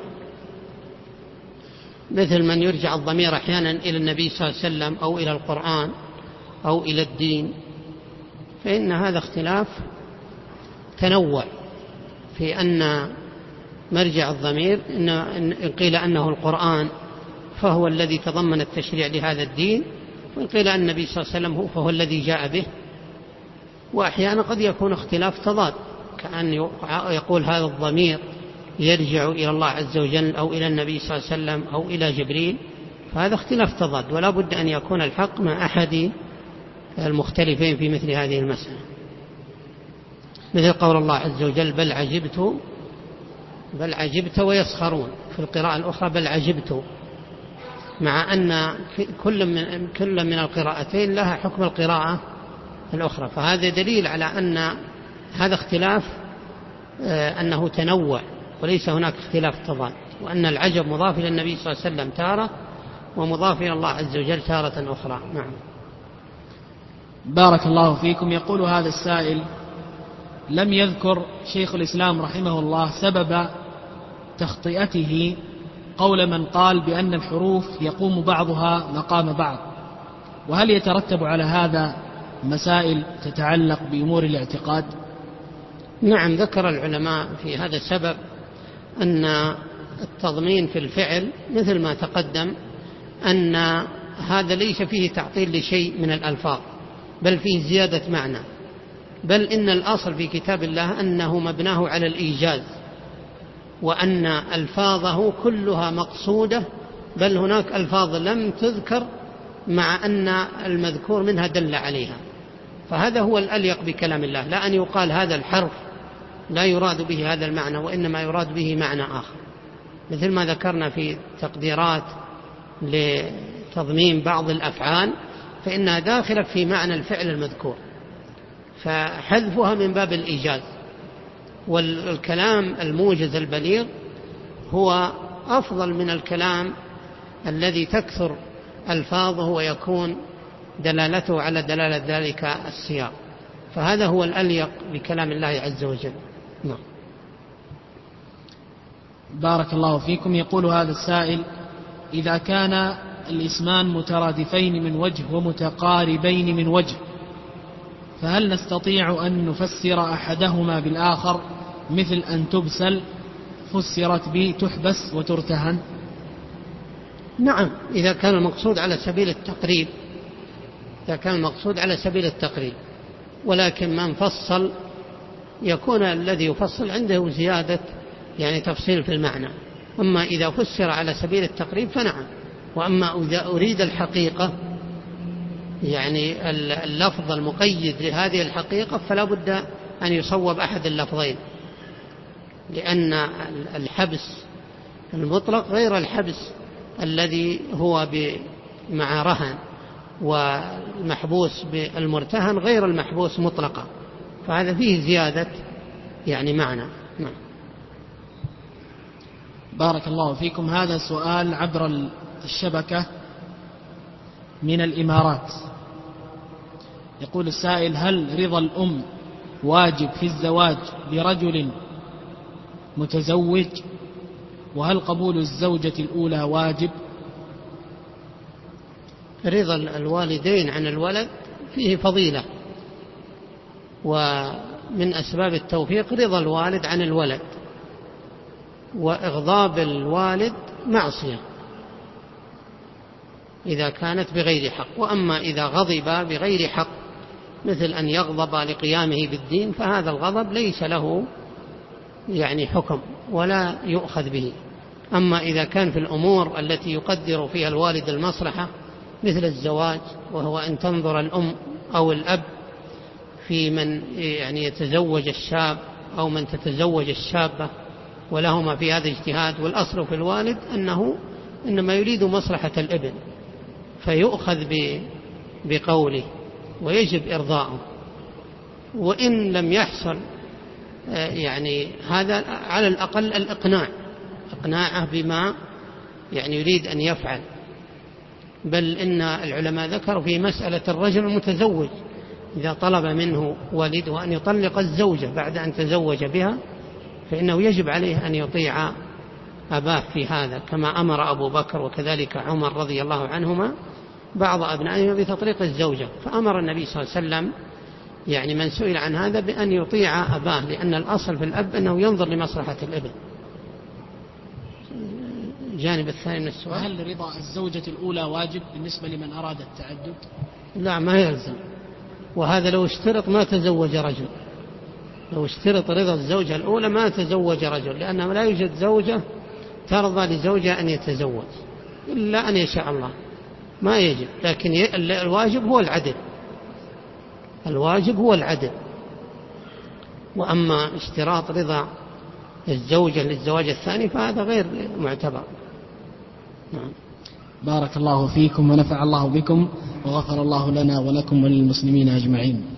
Speaker 2: مثل من يرجع الضمير أحيانا إلى النبي صلى الله عليه وسلم أو إلى القرآن أو إلى الدين، فإن هذا اختلاف تنوع في أن مرجع الضمير إن قيل أنه القرآن فهو الذي تضمن التشريع لهذا الدين، وإن قيل أن النبي صلى الله عليه وسلم فهو الذي جاء به. وأحيانا قد يكون اختلاف تضاد، كأن يقول هذا الضمير يرجع إلى الله عز وجل أو إلى النبي صلى الله عليه وسلم أو إلى جبريل، فهذا اختلاف تضاد، ولا بد أن يكون الحق مع أحد المختلفين في مثل هذه المسألة، مثل قول الله عز وجل: بل عجبت بل عجبت ويسخرون، في القراءة الأخرى بل عجبت، مع أن كل من القراءتين لها حكم القراءة الأخرى. فهذا دليل على أن هذا اختلاف، أنه تنوع وليس هناك اختلاف تضاد، وأن العجب مضاف إلى النبي صلى الله عليه وسلم تارة، ومضاف إلى الله عز وجل تارة أخرى. نعم.
Speaker 1: بارك الله فيكم. يقول هذا السائل: لم يذكر شيخ الإسلام رحمه الله سبب تخطئته قول من قال بأن الحروف يقوم بعضها مقام بعض، وهل يترتب على هذا مسائل تتعلق بأمور الاعتقاد؟
Speaker 2: نعم، ذكر العلماء في هذا السبب أن التضمين في الفعل مثل ما تقدم، أن هذا ليس فيه تعطيل لشيء من الألفاظ، بل فيه زيادة معنى، بل إن الأصل في كتاب الله أنه مبناه على الإيجاز، وأن ألفاظه كلها مقصودة، بل هناك ألفاظ لم تذكر مع أن المذكور منها دل عليها. فهذا هو الأليق بكلام الله، لا أن يقال هذا الحرف لا يراد به هذا المعنى، وإنما يراد به معنى آخر، مثل ما ذكرنا في تقديرات لتضمين بعض الأفعال، فإنها داخلة في معنى الفعل المذكور، فحذفها من باب الإيجاز. والكلام الموجز البليغ هو أفضل من الكلام الذي تكثر ألفاظه ويكون دلالته على دلالة ذلك السياق، فهذا هو الأليق بكلام الله عز وجل. نعم.
Speaker 1: بارك الله فيكم. يقول هذا السائل: إذا كان الاسمان مترادفين من وجه ومتقاربين من وجه، فهل نستطيع أن نفسر أحدهما بالآخر، مثل أن تبسل فسرت بتحبس وترتهن؟
Speaker 2: نعم، إذا كان المقصود على سبيل التقريب، إذا كان المقصود على سبيل التقريب، ولكن من فصل يكون الذي يفصل عنده زيادة يعني تفصيل في المعنى. أما إذا فسر على سبيل التقريب فنعم، وأما إذا أريد الحقيقة يعني اللفظ المقيد لهذه الحقيقة فلا بد أن يصوب أحد اللفظين، لأن الحبس المطلق غير الحبس الذي هو مع رهن، والمحبوس بالمرتهن غير المحبوس مطلقا، فهذا فيه زيادة يعني معنى. نعم.
Speaker 1: بارك الله فيكم. هذا سؤال عبر الشبكة من الإمارات. يقول السائل: هل رضا الأم واجب في الزواج برجل متزوج؟ وهل قبول الزوجة الأولى واجب؟
Speaker 2: رضا الوالدين عن الولد فيه فضيلة، ومن أسباب التوفيق رضا الوالد عن الولد، وإغضاب الوالد معصية إذا كانت بغير حق. وأما إذا غضب بغير حق مثل أن يغضب لقيامه بالدين فهذا الغضب ليس له يعني حكم ولا يؤخذ به. أما إذا كان في الأمور التي يقدر فيها الوالد المصلحة مثل الزواج، وهو أن تنظر الأم أو الأب في من يعني يتزوج الشاب أو من تتزوج الشابة، ولهما في هذا اجتهاد، والأصل في الوالد أنه إنما يريد مصلحة الابن فيؤخذ بقوله ويجب إرضاؤه. وإن لم يحصل يعني هذا على الأقل إقناعه بما يعني يريد أن يفعل. بل إن العلماء ذكروا في مسألة الرجل المتزوج إذا طلب منه والده أن يطلق الزوجة بعد أن تزوج بها فإنه يجب عليه أن يطيع أباه في هذا، كما أمر أبو بكر وكذلك عمر رضي الله عنهما بعض أبنائهم بتطليق الزوجة. فأمر النبي صلى الله عليه وسلم يعني من سئل عن هذا بأن يطيع أباه، لأن الأصل في الأب أنه ينظر لمصلحة الابن. الجانب الثاني من السؤال:
Speaker 1: هل رضا الزوجة الأولى واجب بالنسبة لمن أراد التعدد؟
Speaker 2: لا، ما يلزم، وهذا لو اشترط ما تزوج رجل، لو اشترط رضا الزوجة الأولى ما تزوج رجل، لأنه لا يوجد زوجة ترضى لزوجها أن يتزوج إلا أن يشاء الله، ما يجب. لكن الواجب هو العدل، الواجب هو العدل. وأما اشتراط رضا الزوجة للزواج الثاني فهذا غير معتبر. نعم.
Speaker 1: بارك الله فيكم ونفع الله بكم وغفر الله لنا ولكم وللمسلمين أجمعين.